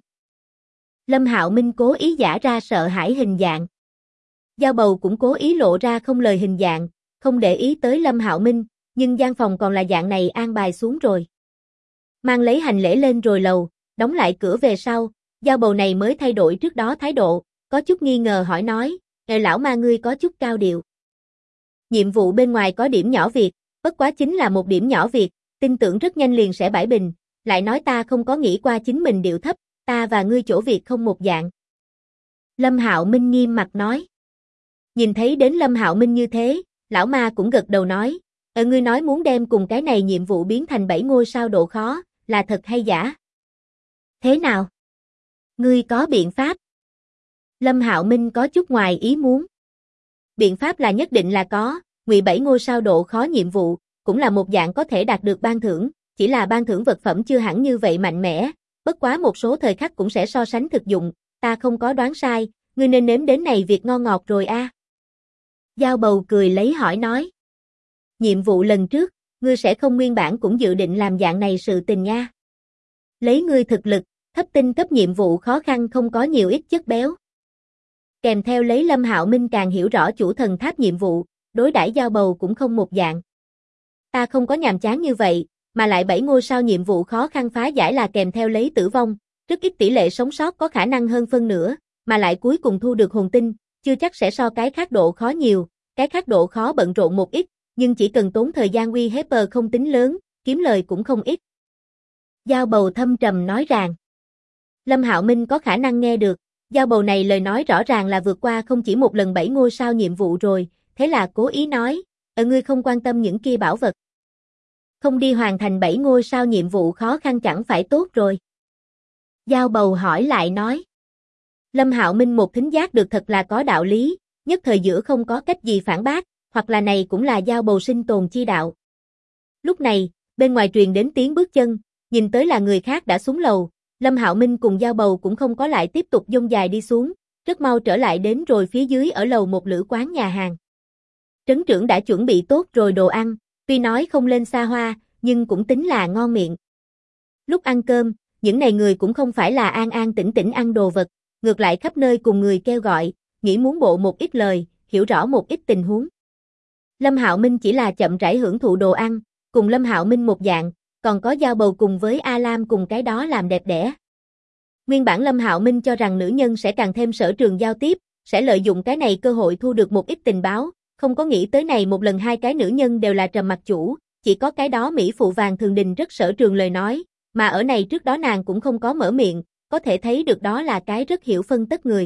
Lâm Hạo Minh cố ý giả ra sợ hãi hình dạng. Giao Bầu cũng cố ý lộ ra không lời hình dạng, không để ý tới Lâm Hạo Minh, nhưng gian phòng còn là dạng này an bài xuống rồi. Mang lấy hành lễ lên rồi lầu, đóng lại cửa về sau, Giao Bầu này mới thay đổi trước đó thái độ, có chút nghi ngờ hỏi nói, lão ma ngươi có chút cao điệu. Nhiệm vụ bên ngoài có điểm nhỏ việc, bất quá chính là một điểm nhỏ việc, tin tưởng rất nhanh liền sẽ bãi bình, lại nói ta không có nghĩ qua chính mình điệu thấp, ta và ngươi chỗ việc không một dạng. Lâm Hạo Minh nghiêm mặt nói. Nhìn thấy đến Lâm Hạo Minh như thế, lão ma cũng gật đầu nói, ngươi nói muốn đem cùng cái này nhiệm vụ biến thành 7 ngôi sao độ khó, là thật hay giả? Thế nào? Ngươi có biện pháp? Lâm Hạo Minh có chút ngoài ý muốn. Biện pháp là nhất định là có, 17 ngôi sao độ khó nhiệm vụ, cũng là một dạng có thể đạt được ban thưởng, chỉ là ban thưởng vật phẩm chưa hẳn như vậy mạnh mẽ, bất quá một số thời khắc cũng sẽ so sánh thực dụng, ta không có đoán sai, ngươi nên nếm đến này việc ngon ngọt rồi a. Giao Bầu cười lấy hỏi nói. Nhiệm vụ lần trước, ngươi sẽ không nguyên bản cũng dự định làm dạng này sự tình nha. Lấy ngươi thực lực, thấp tinh cấp nhiệm vụ khó khăn không có nhiều ít chất béo. Kèm theo lấy Lâm Hạo Minh càng hiểu rõ chủ thần tháp nhiệm vụ, đối đãi Giao Bầu cũng không một dạng. Ta không có nhàm chán như vậy, mà lại 7 ngôi sao nhiệm vụ khó khăn phá giải là kèm theo lấy tử vong, rất ít tỷ lệ sống sót có khả năng hơn phân nửa, mà lại cuối cùng thu được hồn tinh, chưa chắc sẽ so cái khác độ khó nhiều, cái khác độ khó bận rộn một ít, nhưng chỉ cần tốn thời gian uy hiếp không tính lớn, kiếm lời cũng không ít. Giao Bầu thâm trầm nói rằng. Lâm Hạo Minh có khả năng nghe được, Giao Bầu này lời nói rõ ràng là vượt qua không chỉ một lần 7 ngôi sao nhiệm vụ rồi, thế là cố ý nói, ngươi không quan tâm những kia bảo vật. Không đi hoàn thành 7 ngôi sao nhiệm vụ khó khăn chẳng phải tốt rồi. Giao Bầu hỏi lại nói. Lâm Hạo Minh một thính giác được thật là có đạo lý, nhất thời giữa không có cách gì phản bác, hoặc là này cũng là Giao Bầu sinh tồn chi đạo. Lúc này, bên ngoài truyền đến tiếng bước chân, nhìn tới là người khác đã xuống lầu, Lâm Hạo Minh cùng Giao Bầu cũng không có lại tiếp tục dông dài đi xuống, rất mau trở lại đến rồi phía dưới ở lầu một lữ quán nhà hàng. Trấn trưởng đã chuẩn bị tốt rồi đồ ăn, tuy nói không lên xa hoa, nhưng cũng tính là ngon miệng. Lúc ăn cơm, những này người cũng không phải là an an tĩnh tĩnh ăn đồ vật, ngược lại khắp nơi cùng người kêu gọi, nghĩ muốn bộ một ít lời, hiểu rõ một ít tình huống. Lâm Hạo Minh chỉ là chậm rãi hưởng thụ đồ ăn, cùng Lâm Hạo Minh một dạng, còn có Giao Bầu cùng với A Lam cùng cái đó làm đẹp đẽ. Nguyên bản Lâm Hạo Minh cho rằng nữ nhân sẽ càng thêm sở trường giao tiếp, sẽ lợi dụng cái này cơ hội thu được một ít tình báo, không có nghĩ tới này một lần hai cái nữ nhân đều là trầm mặc chủ, chỉ có cái đó Mỹ phụ vàng thường đình rất sở trường lời nói, mà ở này trước đó nàng cũng không có mở miệng, có thể thấy được đó là cái rất hiểu phân tất người.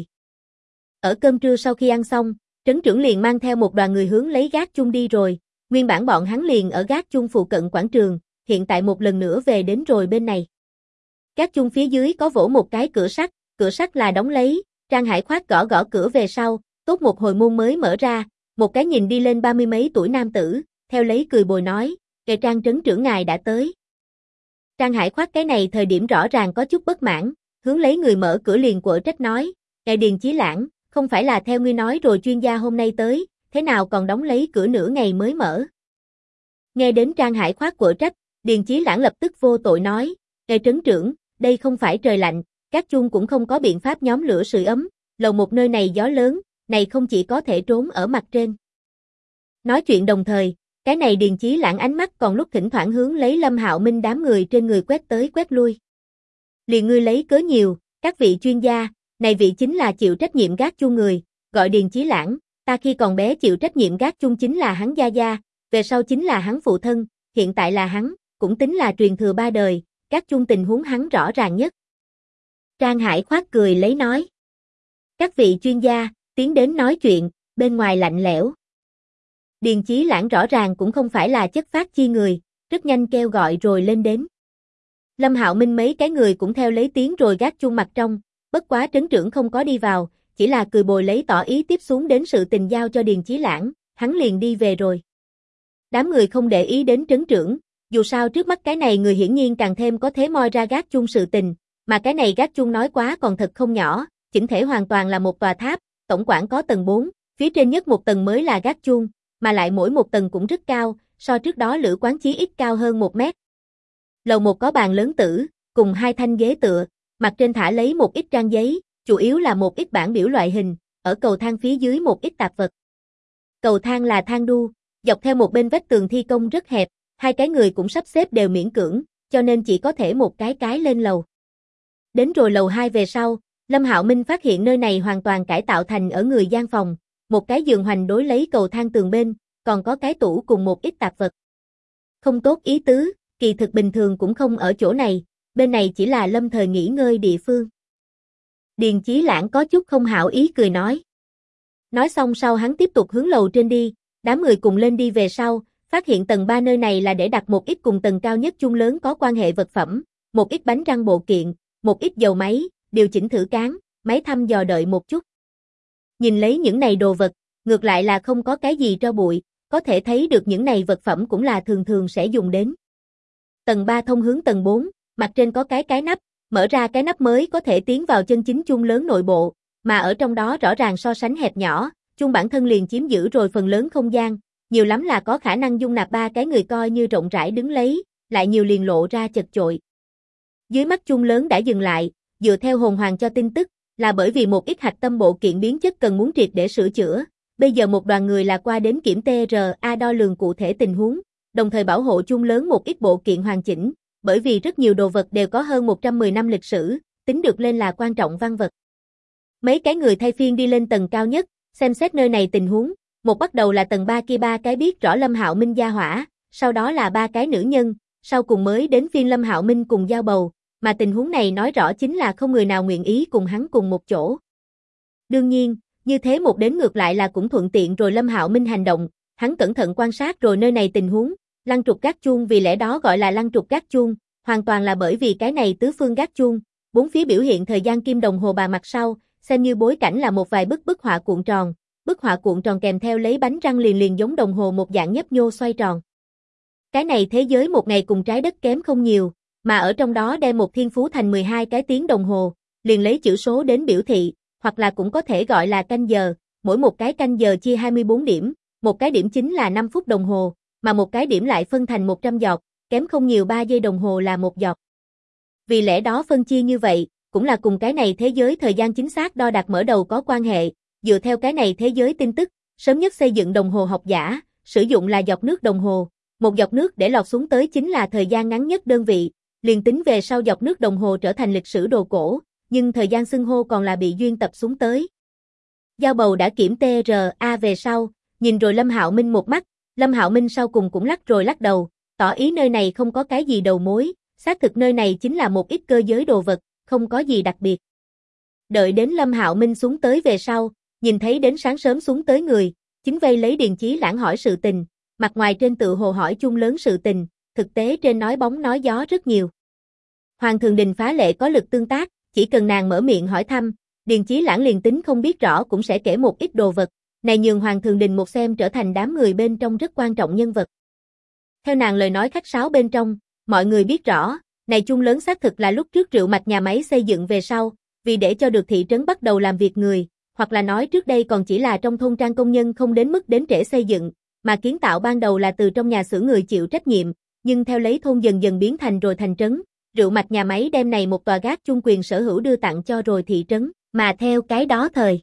Ở cơm trưa sau khi ăn xong, trấn trưởng liền mang theo một đoàn người hướng lấy gác chung đi rồi, nguyên bản bọn hắn liền ở gác chung phụ cận quảng trường, hiện tại một lần nữa về đến rồi bên này. Gác chung phía dưới có vỗ một cái cửa sắt là đóng lấy, Trang Hải Khoát gõ gõ cửa về sau, tốt một hồi môn mới mở ra, một cái nhìn đi lên 30 mấy tuổi nam tử, theo lấy cười bồi nói, kề Trang trấn trưởng ngài đã tới. Trang Hải Khoát cái này thời điểm rõ ràng có chút bất mãn, hướng lấy người mở cửa liền quở trách nói, ngài Điền Chí Lãng, không phải là theo ngươi nói rồi chuyên gia hôm nay tới, thế nào còn đóng lấy cửa nửa ngày mới mở. Nghe đến Trang Hải Khoát quở trách, Điền Chí Lãng lập tức vô tội nói, kề trấn trưởng, đây không phải trời lạnh, các chuông cũng không có biện pháp nhóm lửa sưởi ấm, lầu một nơi này gió lớn, này không chỉ có thể trốn ở mặt trên. Nói chuyện đồng thời, cái này Điền Chí Lãng ánh mắt còn lúc thỉnh thoảng hướng lấy Lâm Hạo Minh đám người trên người quét tới quét lui. Liền ngươi lấy cớ nhiều, các vị chuyên gia, này vị chính là chịu trách nhiệm gác chung người, gọi Điền Chí Lãng, ta khi còn bé chịu trách nhiệm gác chung chính là hắn gia gia, về sau chính là hắn phụ thân, hiện tại là hắn, cũng tính là truyền thừa 3 đời, gác chung tình huống hắn rõ ràng nhất. Trang Hải khoát cười lấy nói. Các vị chuyên gia, tiến đến nói chuyện, bên ngoài lạnh lẽo. Điền Chí Lãng rõ ràng cũng không phải là chất phác chi người, rất nhanh kêu gọi rồi lên đến. Lâm Hạo Minh mấy cái người cũng theo lấy tiếng rồi gác chung mặt trong, bất quá trấn trưởng không có đi vào, chỉ là cười bồi lấy tỏ ý tiếp xuống đến sự tình giao cho Điền Chí Lãng, hắn liền đi về rồi. Đám người không để ý đến trấn trưởng, dù sao trước mắt cái này người hiển nhiên càng thêm có thế moi ra gác chung sự tình, mà cái này gác chung nói quá còn thật không nhỏ, chỉnh thể hoàn toàn là một tòa tháp, tổng cộng có tầng 4, phía trên nhất một tầng mới là gác chung, mà lại mỗi một tầng cũng rất cao, so trước đó Lữ Quán chí ít cao hơn 1 mét. Lầu 1 có bàn lớn tử, cùng 2 thanh ghế tựa, mặt trên thả lấy một ít trang giấy, chủ yếu là một ít bảng biểu loại hình, ở cầu thang phía dưới một ít tạp vật. Cầu thang là thang đu, dọc theo một bên vách tường thi công rất hẹp, 2 cái người cũng sắp xếp đều miễn cưỡng, cho nên chỉ có thể một cái lên lầu. Đến rồi lầu 2 về sau, Lâm Hạo Minh phát hiện nơi này hoàn toàn cải tạo thành ở người gian phòng, một cái giường hoành đối lấy cầu thang tường bên, còn có cái tủ cùng một ít tạp vật. Không tốt ý tứ, kỳ thực bình thường cũng không ở chỗ này, bên này chỉ là lâm thời nghỉ ngơi địa phương. Điền Chí Lãng có chút không hảo ý cười nói. Nói xong sau hắn tiếp tục hướng lầu trên đi, đám người cùng lên đi về sau, phát hiện tầng 3 nơi này là để đặt một ít cùng tầng cao nhất chung lớn có quan hệ vật phẩm, một ít bánh răng bộ kiện, một ít dầu máy, điều chỉnh thử cán, máy thăm dò đợi một chút. Nhìn lấy những này đồ vật, ngược lại là không có cái gì tro bụi, có thể thấy được những này vật phẩm cũng là thường thường sẽ dùng đến. Tầng 3 thông hướng tầng 4, mặt trên có cái nắp, mở ra cái nắp mới có thể tiến vào chân chính chung lớn nội bộ, mà ở trong đó rõ ràng so sánh hẹp nhỏ, chung bản thân liền chiếm giữ rồi phần lớn không gian, nhiều lắm là có khả năng dung nạp 3 cái người coi như rộng rãi đứng lấy, lại nhiều liền lộ ra chật chội. Dưới mắt chung lớn đã dừng lại, dựa theo hồn hoàng cho tin tức, là bởi vì một ít hạch tâm bộ kiện biến chất cần muốn triệt để sửa chữa, bây giờ một đoàn người là qua đến kiểm TRA đo lường cụ thể tình huống, đồng thời bảo hộ chung lớn một ít bộ kiện hoàn chỉnh, bởi vì rất nhiều đồ vật đều có hơn 110 năm lịch sử, tính được lên là quan trọng văn vật. Mấy cái người thay phiên đi lên tầng cao nhất, xem xét nơi này tình huống, một bắt đầu là tầng 3 kia 3 cái biết rõ Lâm Hạo Minh gia hỏa, sau đó là 3 cái nữ nhân, sau cùng mới đến phiên Lâm Hạo Minh cùng giao bầu, mà tình huống này nói rõ chính là không người nào nguyện ý cùng hắn cùng một chỗ. Đương nhiên, như thế một đến ngược lại là cũng thuận tiện rồi Lâm Hạo Minh hành động, hắn cẩn thận quan sát rồi nơi này tình huống, lăng trục gác chuông vì lẽ đó gọi là lăng trục gác chuông, hoàn toàn là bởi vì cái này tứ phương gác chuông, bốn phía biểu hiện thời gian kim đồng hồ bà mặt sau, xem như bối cảnh là một vài bức họa cuộn tròn, bức họa cuộn tròn kèm theo lấy bánh răng liền giống đồng hồ một dạng nhấp nhô xoay tròn. Cái này thế giới một ngày cùng trái đất kém không nhiều, mà ở trong đó đem một thiên phú thành 12 cái tiếng đồng hồ, liền lấy chữ số đến biểu thị, hoặc là cũng có thể gọi là canh giờ, mỗi một cái canh giờ chia 24 điểm, một cái điểm chính là 5 phút đồng hồ, mà một cái điểm lại phân thành 100 giọt, kém không nhiều 3 giây đồng hồ là một giọt. Vì lẽ đó phân chia như vậy, cũng là cùng cái này thế giới thời gian chính xác đo đạc mở đầu có quan hệ, dựa theo cái này thế giới tin tức, sớm nhất xây dựng đồng hồ học giả, sử dụng là giọt nước đồng hồ, một giọt nước để lọt xuống tới chính là thời gian ngắn nhất đơn vị, liền tính về sau giọt nước đồng hồ trở thành lịch sử đồ cổ, nhưng thời gian xưng hô còn là bị duyên tập xuống tới. Giao bầu đã kiểm TRA về sau, nhìn rồi Lâm Hạo Minh một mắt, Lâm Hạo Minh sau cùng cũng lắc rồi lắc đầu, tỏ ý nơi này không có cái gì đầu mối, xác thực nơi này chính là một ít cơ giới đồ vật, không có gì đặc biệt. Đợi đến Lâm Hạo Minh xuống tới về sau, nhìn thấy đến sáng sớm xuống tới người, chính vây lấy Điền Chí Lãng hỏi sự tình, mặt ngoài trên tự hồ hỏi chung lớn sự tình, thực tế trên nói bóng nói gió rất nhiều. Hoàng Thường Đình phá lệ có lực tương tác, chỉ cần nàng mở miệng hỏi thăm, Điền Chí Lãng liền tính không biết rõ cũng sẽ kể một ít đồ vật, này nhường Hoàng Thường Đình một xem trở thành đám người bên trong rất quan trọng nhân vật. Theo nàng lời nói khách sáo bên trong, mọi người biết rõ, này chung lớn xác thực là lúc trước Rượu Mạch nhà máy xây dựng về sau, vì để cho được thị trấn bắt đầu làm việc người, hoặc là nói trước đây còn chỉ là trong thôn trang công nhân không đến mức đến trễ xây dựng, mà kiến tạo ban đầu là từ trong nhà xưởng người chịu trách nhiệm, nhưng theo lấy thôn dần dần biến thành rồi thành trấn, Rượu Mạch nhà máy đem này một tòa gác chung quyền sở hữu đưa tặng cho rồi thị trấn, mà theo cái đó thời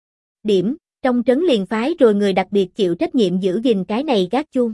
điểm, trong trấn liền phái rồi người đặc biệt chịu trách nhiệm giữ gìn cái này gác chuông.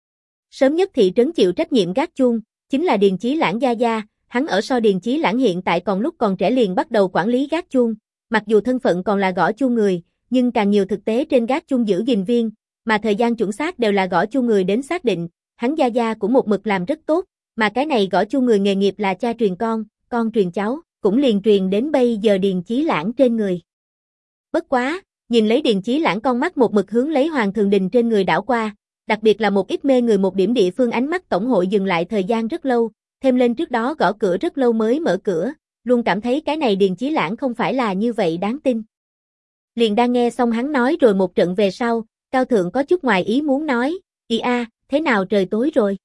Sớm nhất thị trấn chịu trách nhiệm gác chuông, chính là Điền Chí Lãng gia gia, hắn ở so Điền Chí Lãng hiện tại còn lúc còn trẻ liền bắt đầu quản lý gác chuông, mặc dù thân phận còn là gõ chuông người, nhưng càng nhiều thực tế trên gác chuông giữ gìn viên, mà thời gian chuẩn xác đều là gõ chuông người đến xác định, hắn gia gia cũng một mực làm rất tốt, mà cái này gõ chuông người nghề nghiệp là cha truyền con truyền cháu, cũng liền truyền đến bây giờ Điền Chí Lãng trên người. Bất quá, nhìn lấy Điền Chí Lãng con mắt một mực hướng lấy Hoàng Thường Đình trên người đảo qua, đặc biệt là một ít mê người một điểm địa phương ánh mắt tổng hội dừng lại thời gian rất lâu, thêm lên trước đó gõ cửa rất lâu mới mở cửa, luôn cảm thấy cái này Điền Chí Lãng không phải là như vậy đáng tin. Liền đang nghe xong hắn nói rồi một trận về sau, Cao Thượng có chút ngoài ý muốn nói, thế nào trời tối rồi?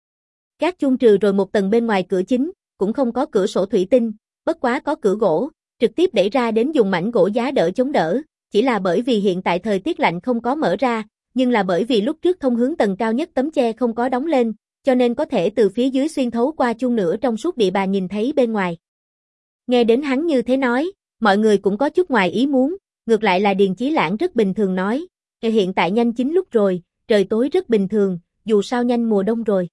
Gác chuông trừ rồi một tầng bên ngoài cửa chính, cũng không có cửa sổ thủy tinh, bất quá có cửa gỗ, trực tiếp đẩy ra đến dùng mảnh gỗ giá đỡ chống đỡ, chỉ là bởi vì hiện tại thời tiết lạnh không có mở ra, nhưng là bởi vì lúc trước thông hướng tầng cao nhất tấm che không có đóng lên, cho nên có thể từ phía dưới xuyên thấu qua chuông nửa trong suốt địa bàn nhìn thấy bên ngoài. Nghe đến hắn như thế nói, mọi người cũng có chút ngoài ý muốn, ngược lại là Điền Chí Lãng rất bình thường nói, hiện tại nhanh chính lúc rồi, trời tối rất bình thường, dù sao nhanh mùa đông rồi.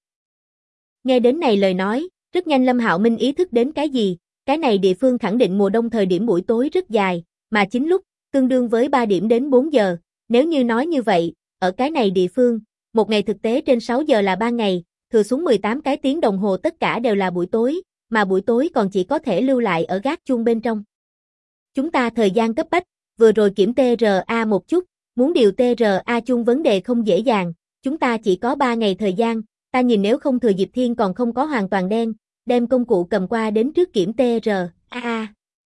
Nghe đến này lời nói, rất nhanh Lâm Hạo Minh ý thức đến cái gì, cái này địa phương khẳng định mùa đông thời điểm buổi tối rất dài, mà chính lúc, tương đương với 3 điểm đến 4 giờ, nếu như nói như vậy, ở cái này địa phương, một ngày thực tế trên 6 giờ là 3 ngày, thừa xuống 18 cái tiếng đồng hồ tất cả đều là buổi tối, mà buổi tối còn chỉ có thể lưu lại ở gác chuông bên trong. Chúng ta thời gian cấp bách, vừa rồi kiểm TRA một chút, muốn điều TRA chuông vấn đề không dễ dàng, chúng ta chỉ có 3 ngày thời gian, ta nhìn nếu không thừa dịp thiên còn không có hoàn toàn đen, đem công cụ cầm qua đến trước kiểm TRA.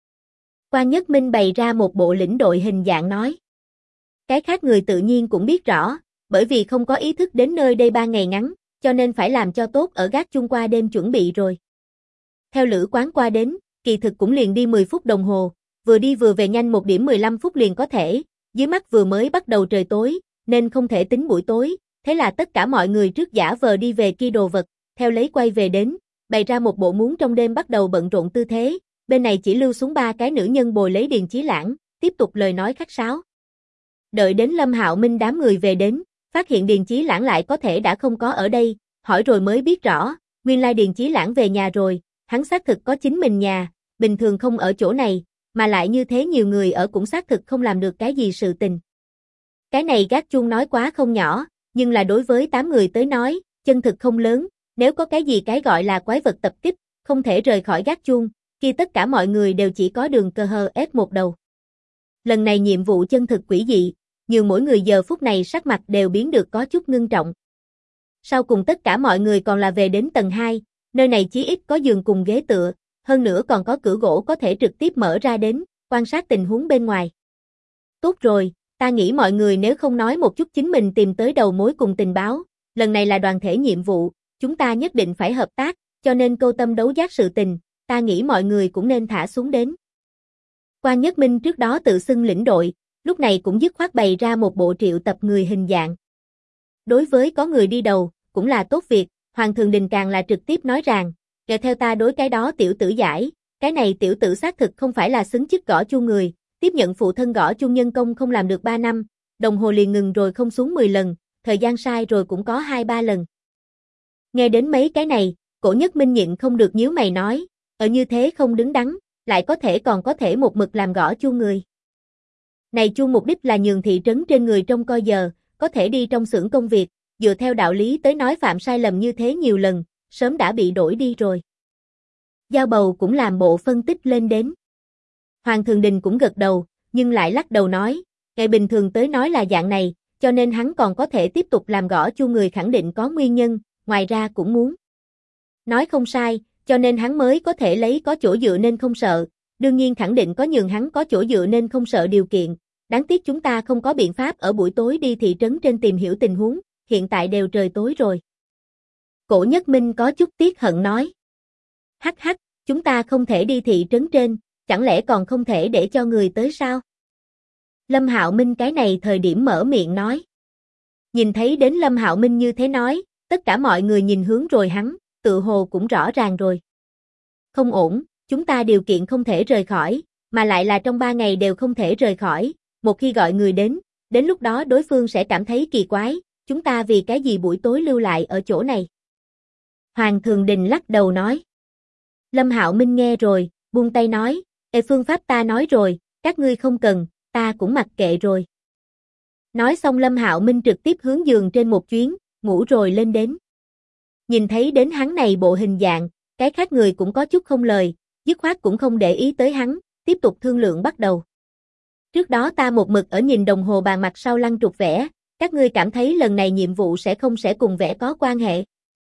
Quan Nhất Minh bày ra một bộ lĩnh đội hình dạng nói. Cái khác người tự nhiên cũng biết rõ, bởi vì không có ý thức đến nơi đây 3 ngày ngắn, cho nên phải làm cho tốt ở gác chuông qua đêm chuẩn bị rồi. Theo lữ quán qua đến, kỳ thực cũng liền đi 10 phút đồng hồ, vừa đi vừa về nhanh 1 điểm 15 phút liền có thể, dưới mắt vừa mới bắt đầu trời tối, nên không thể tính buổi tối, thế là tất cả mọi người trước giả vờ đi về kia đồ vật, theo lấy quay về đến, bày ra một bộ muốn trong đêm bắt đầu bận rộn tư thế, bên này chỉ lưu xuống 3 cái nữ nhân bồi lấy Điền Chí Lãng, tiếp tục lời nói khách sáo. Đợi đến Lâm Hạo Minh đám người về đến, phát hiện Điền Chí Lãng lại có thể đã không có ở đây, hỏi rồi mới biết rõ, nguyên lai Điền Chí Lãng về nhà rồi, hắn xác thực có chính mình nhà, bình thường không ở chỗ này, mà lại như thế nhiều người ở cũng xác thực không làm được cái gì sự tình. Cái này gác chuông nói quá không nhỏ, nhưng là đối với 8 người tới nói, chân thực không lớn, nếu có cái gì cái gọi là quái vật tập kích, không thể rời khỏi gác chuông, khi tất cả mọi người đều chỉ có đường cơ hờ ép một đầu. Lần này nhiệm vụ chân thực quỷ dị, nhưng mỗi người giờ phút này sắc mặt đều biến được có chút ngưng trọng. Sau cùng tất cả mọi người còn là về đến tầng 2, nơi này chí ít có giường cùng ghế tựa, hơn nữa còn có cửa gỗ có thể trực tiếp mở ra đến, quan sát tình huống bên ngoài. Tốt rồi, ta nghĩ mọi người nếu không nói một chút chính mình tìm tới đầu mối cùng tình báo, lần này là đoàn thể nhiệm vụ, chúng ta nhất định phải hợp tác, cho nên câu tâm đấu giác sự tình, ta nghĩ mọi người cũng nên thả xuống đến. Quan Nhất Minh trước đó tự xưng lĩnh đội, lúc này cũng dứt khoát bày ra một bộ triệu tập người hình dạng. Đối với có người đi đầu, cũng là tốt việc, Hoàng Thường Đình càng là trực tiếp nói rằng, kể theo ta đối cái đó tiểu tử giải, cái này tiểu tử xác thực không phải là xứng chức gõ chuông người, tiếp nhận phụ thân gõ chuông nhân công không làm được 3 năm, đồng hồ liền ngừng rồi không xuống 10 lần, thời gian sai rồi cũng có 2-3 lần. Nghe đến mấy cái này, Cổ Nhất Minh nhịn không được nhíu mày nói, ở như thế không đứng đắn, lại còn có thể một mực làm gõ chuông người. Này chuông mục đích là nhường thị trấn trên người trông coi giờ, có thể đi trong xưởng công việc, dựa theo đạo lý tới nói phạm sai lầm như thế nhiều lần, sớm đã bị đổi đi rồi. Giao Bầu cũng làm bộ phân tích lên đến. Hoàng Thường Đình cũng gật đầu, nhưng lại lắc đầu nói, ngày bình thường tới nói là dạng này, cho nên hắn còn có thể tiếp tục làm gõ chuông người khẳng định có nguyên nhân, ngoài ra cũng muốn. Nói không sai, cho nên hắn mới có thể lấy có chỗ dựa nên không sợ, đương nhiên khẳng định có nhường hắn có chỗ dựa nên không sợ điều kiện, đáng tiếc chúng ta không có biện pháp ở buổi tối đi thị trấn trên tìm hiểu tình huống, hiện tại đều trời tối rồi. Cổ Nhất Minh có chút tiếc hận nói. Hắc hắc, chúng ta không thể đi thị trấn trên, chẳng lẽ còn không thể để cho người tới sao? Lâm Hạo Minh cái này thời điểm mở miệng nói. Nhìn thấy đến Lâm Hạo Minh như thế nói, tất cả mọi người nhìn hướng rồi hắn, tự hồ cũng rõ ràng rồi. Không ổn, chúng ta điều kiện không thể rời khỏi, mà lại là trong 3 ngày đều không thể rời khỏi, một khi gọi người đến lúc đó đối phương sẽ cảm thấy kỳ quái, chúng ta vì cái gì buổi tối lưu lại ở chỗ này. Hoàng Thường Đình lắc đầu nói. Lâm Hạo Minh nghe rồi, buông tay nói, phương pháp ta nói rồi, các ngươi không cần, ta cũng mặc kệ rồi. Nói xong Lâm Hạo Minh trực tiếp hướng giường trên một chuyến, ngủ rồi lên đến. Nhìn thấy đến hắn này bộ hình dạng, cái khác người cũng có chút không lời, dứt khoát cũng không để ý tới hắn, tiếp tục thương lượng bắt đầu. Trước đó ta một mực ở nhìn đồng hồ bàn mặt sau lăng trục vẽ, các ngươi cảm thấy lần này nhiệm vụ sẽ cùng vẽ có quan hệ.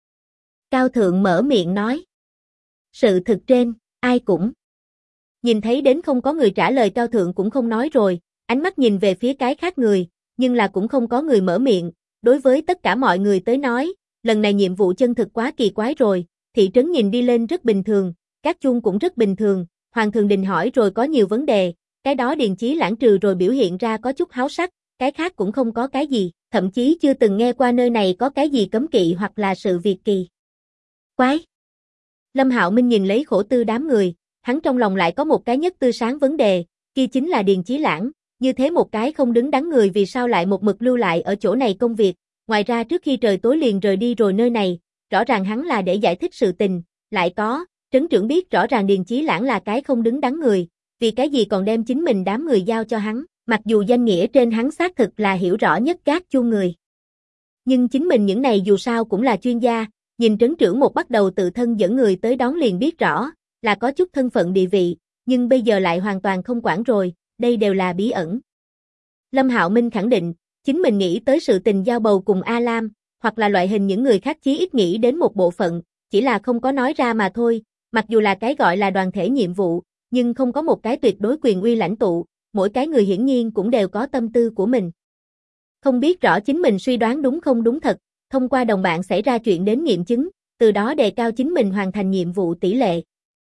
Cao Thượng mở miệng nói. Sự thực trên, ai cũng. Nhìn thấy đến không có người trả lời Cao Thượng cũng không nói rồi, ánh mắt nhìn về phía cái khác người, nhưng là cũng không có người mở miệng, đối với tất cả mọi người tới nói, lần này nhiệm vụ chân thực quá kỳ quái rồi, thị trấn nhìn đi lên rất bình thường, các chuông cũng rất bình thường, Hoàng Thường Đình hỏi rồi có nhiều vấn đề, cái đó Điền Chí Lãng trừ rồi biểu hiện ra có chút háo sắc, cái khác cũng không có cái gì, thậm chí chưa từng nghe qua nơi này có cái gì cấm kỵ hoặc là sự việc kỳ quái. Lâm Hạo Minh nhìn lấy khổ tư đám người, hắn trong lòng lại có một cái nhất tư sáng vấn đề, kia chính là Điền Chí Lãng, như thế một cái không đứng đắn người vì sao lại một mực lưu lại ở chỗ này công việc, ngoài ra trước khi trời tối liền rời đi rồi nơi này, rõ ràng hắn là để giải thích sự tình, lại có, trấn trưởng biết rõ ràng Điền Chí Lãng là cái không đứng đắn người, vì cái gì còn đem chính mình đám người giao cho hắn, mặc dù danh nghĩa trên hắn xác thực là hiểu rõ nhất các chuông người. Nhưng chính mình những này dù sao cũng là chuyên gia, nhìn trấn trưởng một bắt đầu tự thân dẫn người tới đón liền biết rõ, là có chút thân phận địa vị, nhưng bây giờ lại hoàn toàn không quản rồi, đây đều là bí ẩn. Lâm Hạo Minh khẳng định, chính mình nghĩ tới sự tình giao bầu cùng A Lam, hoặc là loại hình những người khác chí ít nghĩ đến một bộ phận, chỉ là không có nói ra mà thôi, mặc dù là cái gọi là đoàn thể nhiệm vụ, nhưng không có một cái tuyệt đối quyền uy lãnh tụ, mỗi cái người hiển nhiên cũng đều có tâm tư của mình. Không biết rõ chính mình suy đoán đúng không đúng thật, thông qua đồng bạn xảy ra chuyện đến nghiệm chứng, từ đó đề cao chính mình hoàn thành nhiệm vụ tỷ lệ.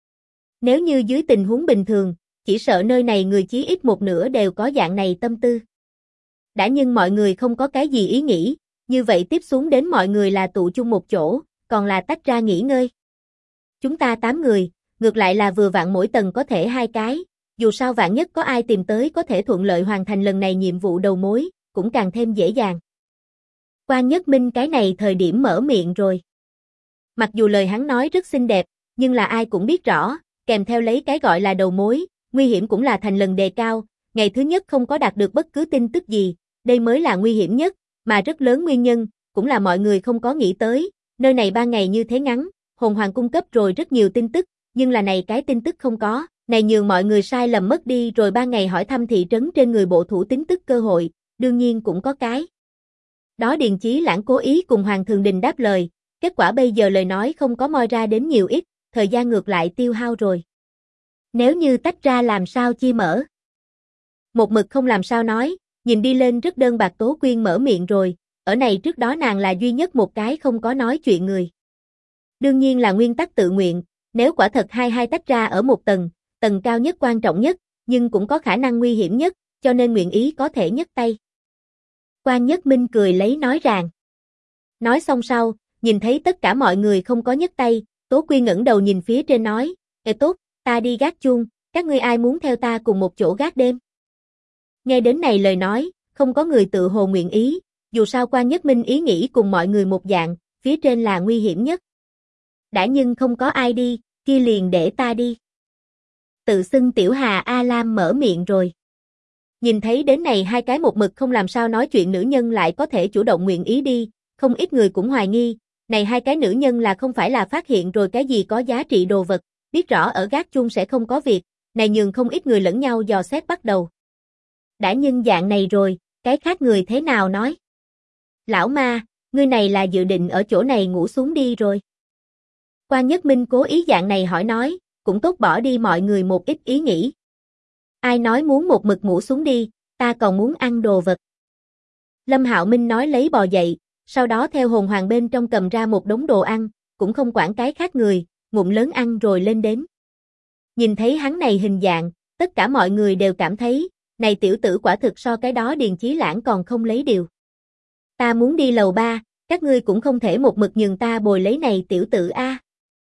Nếu như dưới tình huống bình thường, chỉ sợ nơi này người chí ít một nửa đều có dạng này tâm tư. Đã nhưng mọi người không có cái gì ý nghĩ, như vậy tiếp xuống đến mọi người là tụ chung một chỗ, còn là tách ra nghỉ ngơi. Chúng ta 8 người, ngược lại là vừa vặn mỗi tầng có thể 2 cái, dù sao vạn nhất có ai tìm tới có thể thuận lợi hoàn thành lần này nhiệm vụ đầu mối, cũng càng thêm dễ dàng. Quan Nhất Minh cái này thời điểm mở miệng rồi. Mặc dù lời hắn nói rất xinh đẹp, nhưng là ai cũng biết rõ, kèm theo lấy cái gọi là đầu mối, nguy hiểm cũng là thành lần đề cao, ngày thứ nhất không có đạt được bất cứ tin tức gì, đây mới là nguy hiểm nhất, mà rất lớn nguyên nhân, cũng là mọi người không có nghĩ tới, nơi này 3 ngày như thế ngắn, Hồn Hoàng cung cấp rồi rất nhiều tin tức, nhưng là này cái tin tức không có, này nhường mọi người sai lầm mất đi rồi 3 ngày hỏi thăm thị trấn trên người bộ thủ tin tức cơ hội, đương nhiên cũng có cái. Đó Điền Chí Lãng cố ý cùng Hoàng Thường Đình đáp lời, kết quả bây giờ lời nói không có moi ra đến nhiều ít, thời gian ngược lại tiêu hao rồi. Nếu như tách ra làm sao chia mở? Một mực không làm sao nói, nhìn đi lên rất đơn bạc Tố Quyên mở miệng rồi, ở này trước đó nàng là duy nhất một cái không có nói chuyện người. Đương nhiên là nguyên tắc tự nguyện, nếu quả thật hai tách ra ở một tầng, tầng cao nhất quan trọng nhất, nhưng cũng có khả năng nguy hiểm nhất, cho nên nguyện ý có thể nhấc tay. Quan Nhất Minh cười lấy nói ràng. Nói xong sau, nhìn thấy tất cả mọi người không có nhấc tay, Tố Quyên ngẩng đầu nhìn phía trên nói, tốt, ta đi gác chuông, các ngươi ai muốn theo ta cùng một chỗ gác đêm? Nghe đến này lời nói, không có người tự hồ nguyện ý, dù sao Quan Nhất Minh ý nghĩ cùng mọi người một dạng, phía trên là nguy hiểm nhất. Đã nhưng không có ai đi, kia liền để ta đi. Tự xưng Tiểu Hà A Lam mở miệng rồi. Nhìn thấy đến này hai cái một mực không làm sao nói chuyện nữ nhân lại có thể chủ động nguyện ý đi, không ít người cũng hoài nghi, này hai cái nữ nhân là không phải là phát hiện rồi cái gì có giá trị đồ vật, biết rõ ở gác chung sẽ không có việc, này nhường không ít người lẫn nhau dò xét bắt đầu. Đã nhưng dạng này rồi, cái khác người thế nào nói? Lão ma, ngươi này là dự định ở chỗ này ngủ xuống đi rồi. Quan Nhất Minh cố ý dạng này hỏi nói, cũng tốt bỏ đi mọi người một ít ý nghĩ. Ai nói muốn một mực ngủ xuống đi, ta còn muốn ăn đồ vật. Lâm Hạo Minh nói lấy bò dậy, sau đó theo Hồn Hoàng bên trong cầm ra một đống đồ ăn, cũng không quản cái khác người, ngụm lớn ăn rồi lên đến. Nhìn thấy hắn này hình dạng, tất cả mọi người đều cảm thấy, này tiểu tử quả thực so cái đó Điền Chí Lãng còn không lấy điều. Ta muốn đi lầu 3, các ngươi cũng không thể một mực nhường ta bồi lấy này tiểu tử a.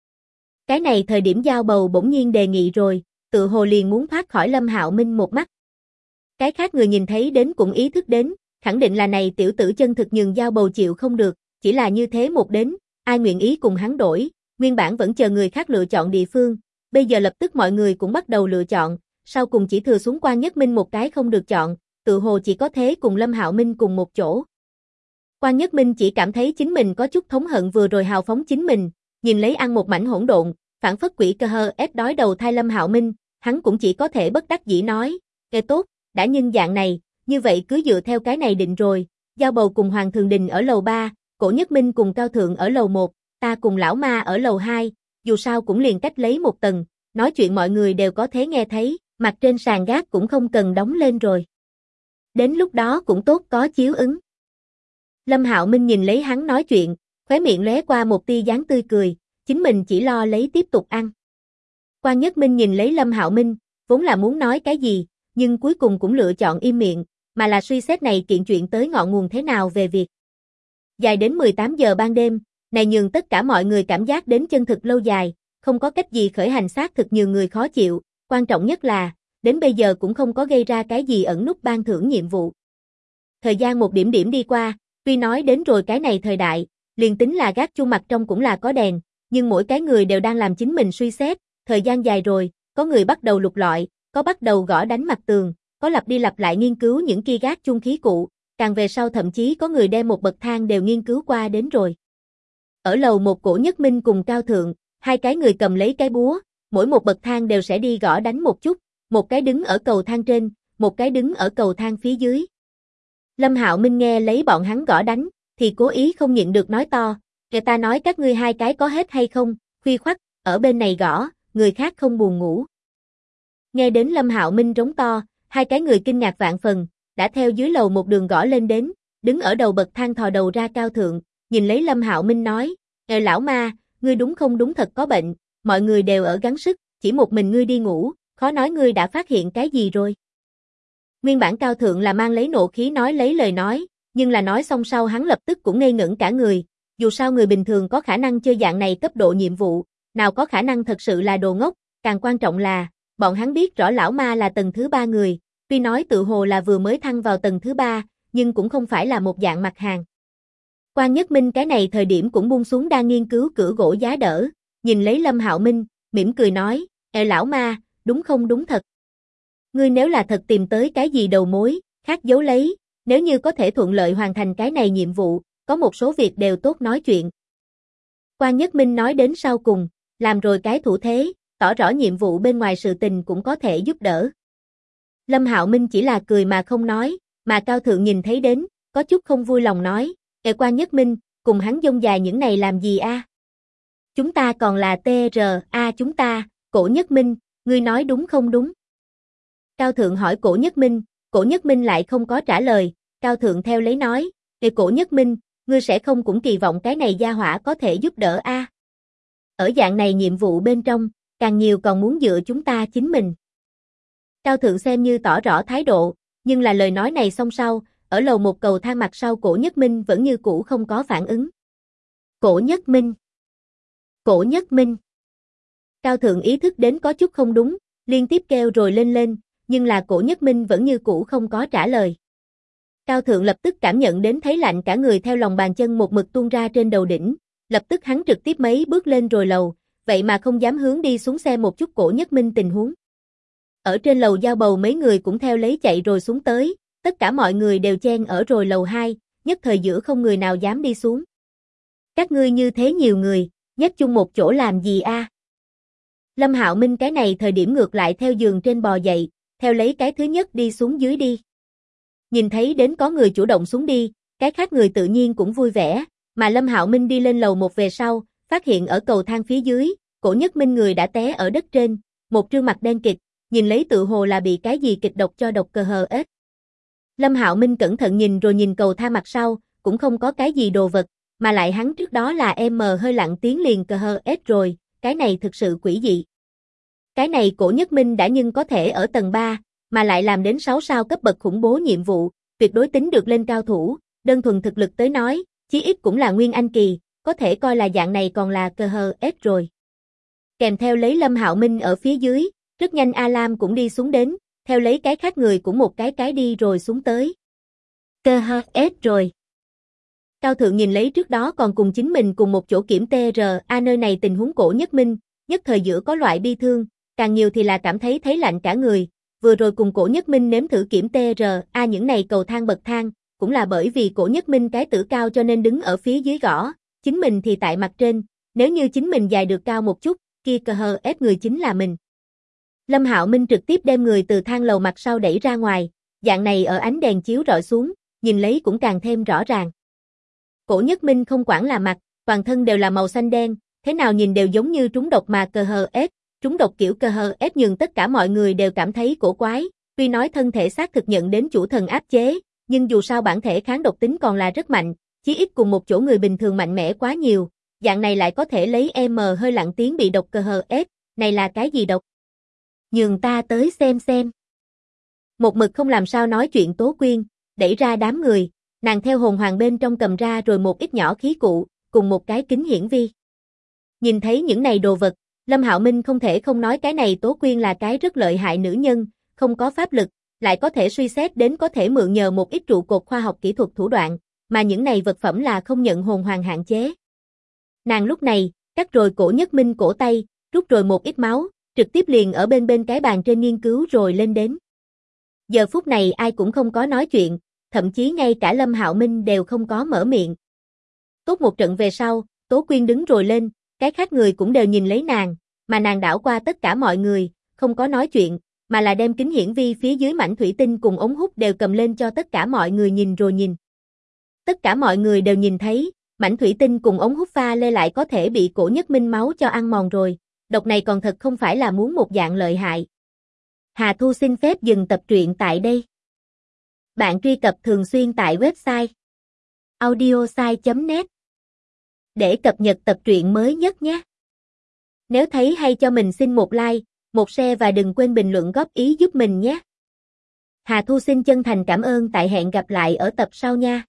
Cái này thời điểm giao bầu bỗng nhiên đề nghị rồi, tự hồ liền muốn thoát khỏi Lâm Hạo Minh một mắt. Cái khác người nhìn thấy đến cũng ý thức đến, khẳng định là này tiểu tử chân thực nhường giao bầu chịu không được, chỉ là như thế một đến, ai nguyện ý cùng hắn đổi, nguyên bản vẫn chờ người khác lựa chọn địa phương, bây giờ lập tức mọi người cũng bắt đầu lựa chọn, sau cùng chỉ thừa xuống Quan Nhất Minh một cái không được chọn, tự hồ chỉ có thế cùng Lâm Hạo Minh cùng một chỗ. Quan Nhất Minh chỉ cảm thấy chính mình có chút thống hận vừa rồi hào phóng chính mình, nhìn lấy ăn một mảnh hỗn độn, phản phất quỷ cơ hơ ép đói đầu thai Lâm Hạo Minh, hắn cũng chỉ có thể bất đắc dĩ nói, "Kệ tốt, đã nhân dạng này, như vậy cứ dựa theo cái này định rồi, Giao Bầu cùng Hoàng Thường Đình ở lầu 3, Cổ Nhất Minh cùng Cao Thượng ở lầu 1, ta cùng lão ma ở lầu 2, dù sao cũng liền cách lấy một tầng, nói chuyện mọi người đều có thể nghe thấy, mặt trên sàn gác cũng không cần đóng lên rồi. Đến lúc đó cũng tốt có chiếu ứng." Lâm Hạo Minh nhìn lấy hắn nói chuyện, khóe miệng lóe qua một tia dáng tươi cười, chính mình chỉ lo lấy tiếp tục ăn. Quan Nhất Minh nhìn lấy Lâm Hạo Minh, vốn là muốn nói cái gì, nhưng cuối cùng cũng lựa chọn im miệng, mà là suy xét này kiện chuyện tới ngọn nguồn thế nào về việc. Dài đến 18 giờ ban đêm, này nhường tất cả mọi người cảm giác đến chân thực lâu dài, không có cách gì khởi hành xác thực nhiều người khó chịu, quan trọng nhất là, đến bây giờ cũng không có gây ra cái gì ẩn núp ban thưởng nhiệm vụ. Thời gian một điểm điểm đi qua, tuy nói đến rồi cái này thời đại, liền tính là gác chuông mặt trong cũng là có đèn, nhưng mỗi cái người đều đang làm chính mình suy xét, thời gian dài rồi, có người bắt đầu lục lọi, có bắt đầu gõ đánh mặt tường, có lặp đi lặp lại nghiên cứu những kia gác chuông khí cụ, càng về sau thậm chí có người đem một bậc thang đều nghiên cứu qua đến rồi. Ở lầu một Cổ Nhất Minh cùng Cao Thượng, hai cái người cầm lấy cái búa, mỗi một bậc thang đều sẽ đi gõ đánh một chút, một cái đứng ở cầu thang trên, một cái đứng ở cầu thang phía dưới. Lâm Hạo Minh nghe lấy bọn hắn gõ đánh, thì cố ý không nhịn được nói to, "Kìa ta nói các ngươi hai cái có hết hay không, khuya khoắt, ở bên này gõ, người khác không buồn ngủ." Nghe đến Lâm Hạo Minh rống to, hai cái người kinh ngạc vạn phần, đã theo dưới lầu một đường gõ lên đến, đứng ở đầu bậc thang thò đầu ra Cao Thượng, nhìn lấy Lâm Hạo Minh nói, lão ma, ngươi đúng không đúng thật có bệnh, mọi người đều ở gắng sức, chỉ một mình ngươi đi ngủ, khó nói ngươi đã phát hiện cái gì rồi." Nguyên bản Cao Thượng là mang lấy nộ khí nói lấy lời nói, nhưng là nói xong sau hắn lập tức cũng ngây ngẩn cả người, dù sao người bình thường có khả năng chơi dạng này cấp độ nhiệm vụ, nào có khả năng thật sự là đồ ngốc, càng quan trọng là, bọn hắn biết rõ lão ma là tầng thứ 3 người, tuy nói tự hồ là vừa mới thăng vào tầng thứ 3, nhưng cũng không phải là một dạng mặt hàng. Quan Nhất Minh cái này thời điểm cũng buông xuống đang nghiên cứu cửa gỗ giá đỡ, nhìn lấy Lâm Hạo Minh, mỉm cười nói, lão ma, đúng không đúng thật. Ngươi nếu là thật tìm tới cái gì đầu mối, khác giấu lấy, nếu như có thể thuận lợi hoàn thành cái này nhiệm vụ, có một số việc đều tốt nói chuyện. Quan Nhất Minh nói đến sau cùng, làm rồi cái thủ thế, tỏ rõ nhiệm vụ bên ngoài sự tình cũng có thể giúp đỡ. Lâm Hạo Minh chỉ là cười mà không nói, mà Cao Thượng nhìn thấy đến, có chút không vui lòng nói, Quan Nhất Minh, cùng hắn dông dài những này làm gì a? Chúng ta còn là TRA chúng ta, Cổ Nhất Minh, ngươi nói đúng không đúng? Cao Thượng hỏi Cổ Nhất Minh lại không có trả lời, Cao Thượng theo lấy nói, Cổ Nhất Minh, ngươi sẽ không cũng kỳ vọng cái này gia hỏa có thể giúp đỡ a? Ở dạng này nhiệm vụ bên trong, càng nhiều còn muốn dựa chúng ta chính mình. Cao Thượng xem như tỏ rõ thái độ, nhưng là lời nói này xong sau, ở lầu một cầu thang mặt sau Cổ Nhất Minh vẫn như cũ không có phản ứng. Cổ Nhất Minh. Cổ Nhất Minh. Cao Thượng ý thức đến có chút không đúng, liên tiếp kêu rồi lên, nhưng là Cổ Nhất Minh vẫn như cũ không có trả lời. Cao Thượng lập tức cảm nhận đến thấy lạnh cả người theo lòng bàn chân một mực tuôn ra trên đầu đỉnh, lập tức hắn trực tiếp mấy bước lên rồi lầu, vậy mà không dám hướng đi xuống xe một chút Cổ Nhất Minh tình huống. Ở trên lầu Giao Bầu mấy người cũng theo lấy chạy rồi xuống tới, tất cả mọi người đều chen ở rồi lầu 2, nhất thời giữa không người nào dám đi xuống. Các ngươi như thế nhiều người, nhét chung một chỗ làm gì a? Lâm Hạo Minh cái này thời điểm ngược lại theo giường trên bò dậy, theo lấy cái thứ nhất đi xuống dưới đi. Nhìn thấy đến có người chủ động xuống đi, cái khác người tự nhiên cũng vui vẻ, mà Lâm Hạo Minh đi lên lầu một về sau, phát hiện ở cầu thang phía dưới, Cổ Nhất Minh người đã té ở đất trên, một trương mặt đen kịt, nhìn lấy tự hồ là bị cái gì kịch độc cho độc CHS. Lâm Hạo Minh cẩn thận nhìn rồi nhìn cầu thang mặt sau, cũng không có cái gì đồ vật, mà lại hắn trước đó là hơi lặng tiếng liền CHS rồi, cái này thực sự quỷ dị. Cái này Cổ Nhất Minh đã nhưng có thể ở tầng 3, mà lại làm đến 6 sao cấp bậc khủng bố nhiệm vụ, tuyệt đối tính được lên cao thủ, đơn thuần thực lực tới nói, chí ít cũng là Nguyên Anh kỳ, có thể coi là dạng này còn là CHS rồi. Kèm theo lấy Lâm Hạo Minh ở phía dưới, rất nhanh A Lam cũng đi xuống đến, theo lấy cái khác người cũng một cái đi rồi xuống tới. CHS rồi. Cao Thượng nhìn lấy trước đó còn cùng chính mình cùng một chỗ kiểm TRA nơi này tình huống Cổ Nhất Minh, nhất thời giữa có loại bi thương, càng nhiều thì là cảm thấy lạnh cả người, vừa rồi cùng Cổ Nhất Minh nếm thử kiểm TRA những này cầu thang bậc thang, cũng là bởi vì Cổ Nhất Minh cái tử cao cho nên đứng ở phía dưới gõ, chính mình thì tại mặt trên, nếu như chính mình dài được cao một chút, kia cờ hờ ép người chính là mình. Lâm Hạo Minh trực tiếp đem người từ thang lầu mặt sau đẩy ra ngoài, dạng này ở ánh đèn chiếu rọi xuống, nhìn lấy cũng càng thêm rõ ràng. Cổ Nhất Minh không quản là mặt, toàn thân đều là màu xanh đen, thế nào nhìn đều giống như trúng độc mà cờ hờ ép, trúng độc kiểu cờ hờ ép nhường tất cả mọi người đều cảm thấy cổ quái, tuy nói thân thể xác thực nhận đến chủ thần áp chế, nhưng dù sao bản thể kháng độc tính còn là rất mạnh, chí ít cùng một chỗ người bình thường mạnh mẽ quá nhiều, dạng này lại có thể lấy hơi lặng tiếng bị độc cờ hờ ép, này là cái gì độc? Nhường ta tới xem. Một mực không làm sao nói chuyện Tố Quyên, đẩy ra đám người, nàng theo hồn hoàng bên trong cầm ra rồi một ít nhỏ khí cụ, cùng một cái kính hiển vi. Nhìn thấy những này đồ vật, Lâm Hạo Minh không thể không nói cái này Tố Quyên là cái rất lợi hại nữ nhân, không có pháp lực, lại có thể suy xét đến có thể mượn nhờ một ít trụ cột khoa học kỹ thuật thủ đoạn, mà những này vật phẩm là không nhận hồn hoàng hạn chế. Nàng lúc này, cắt rồi Cổ Nhất Minh cổ tay, rút rồi một ít máu, trực tiếp liền ở bên cái bàn trên nghiên cứu rồi lên đến. Giờ phút này ai cũng không có nói chuyện, thậm chí ngay cả Lâm Hạo Minh đều không có mở miệng. Tốt một trận về sau, Tố Quyên đứng rồi lên, cái khác người cũng đều nhìn lấy nàng, mà nàng đảo qua tất cả mọi người, không có nói chuyện, mà là đem kính hiển vi phía dưới mảnh thủy tinh cùng ống hút đều cầm lên cho tất cả mọi người nhìn rồi nhìn. Tất cả mọi người đều nhìn thấy, mảnh thủy tinh cùng ống hút pha lê lại có thể bị Cổ Nhất Minh máu cho ăn mòn rồi, độc này còn thật không phải là muốn một dạng lợi hại. Hà Thu xin phép dừng tập truyện tại đây. Bạn truy cập thường xuyên tại website audiosai.net để cập nhật tập truyện mới nhất nhé. Nếu thấy hay cho mình xin một like, một share và đừng quên bình luận góp ý giúp mình nhé. Hà Thu xin chân thành cảm ơn, tại hẹn gặp lại ở tập sau nha.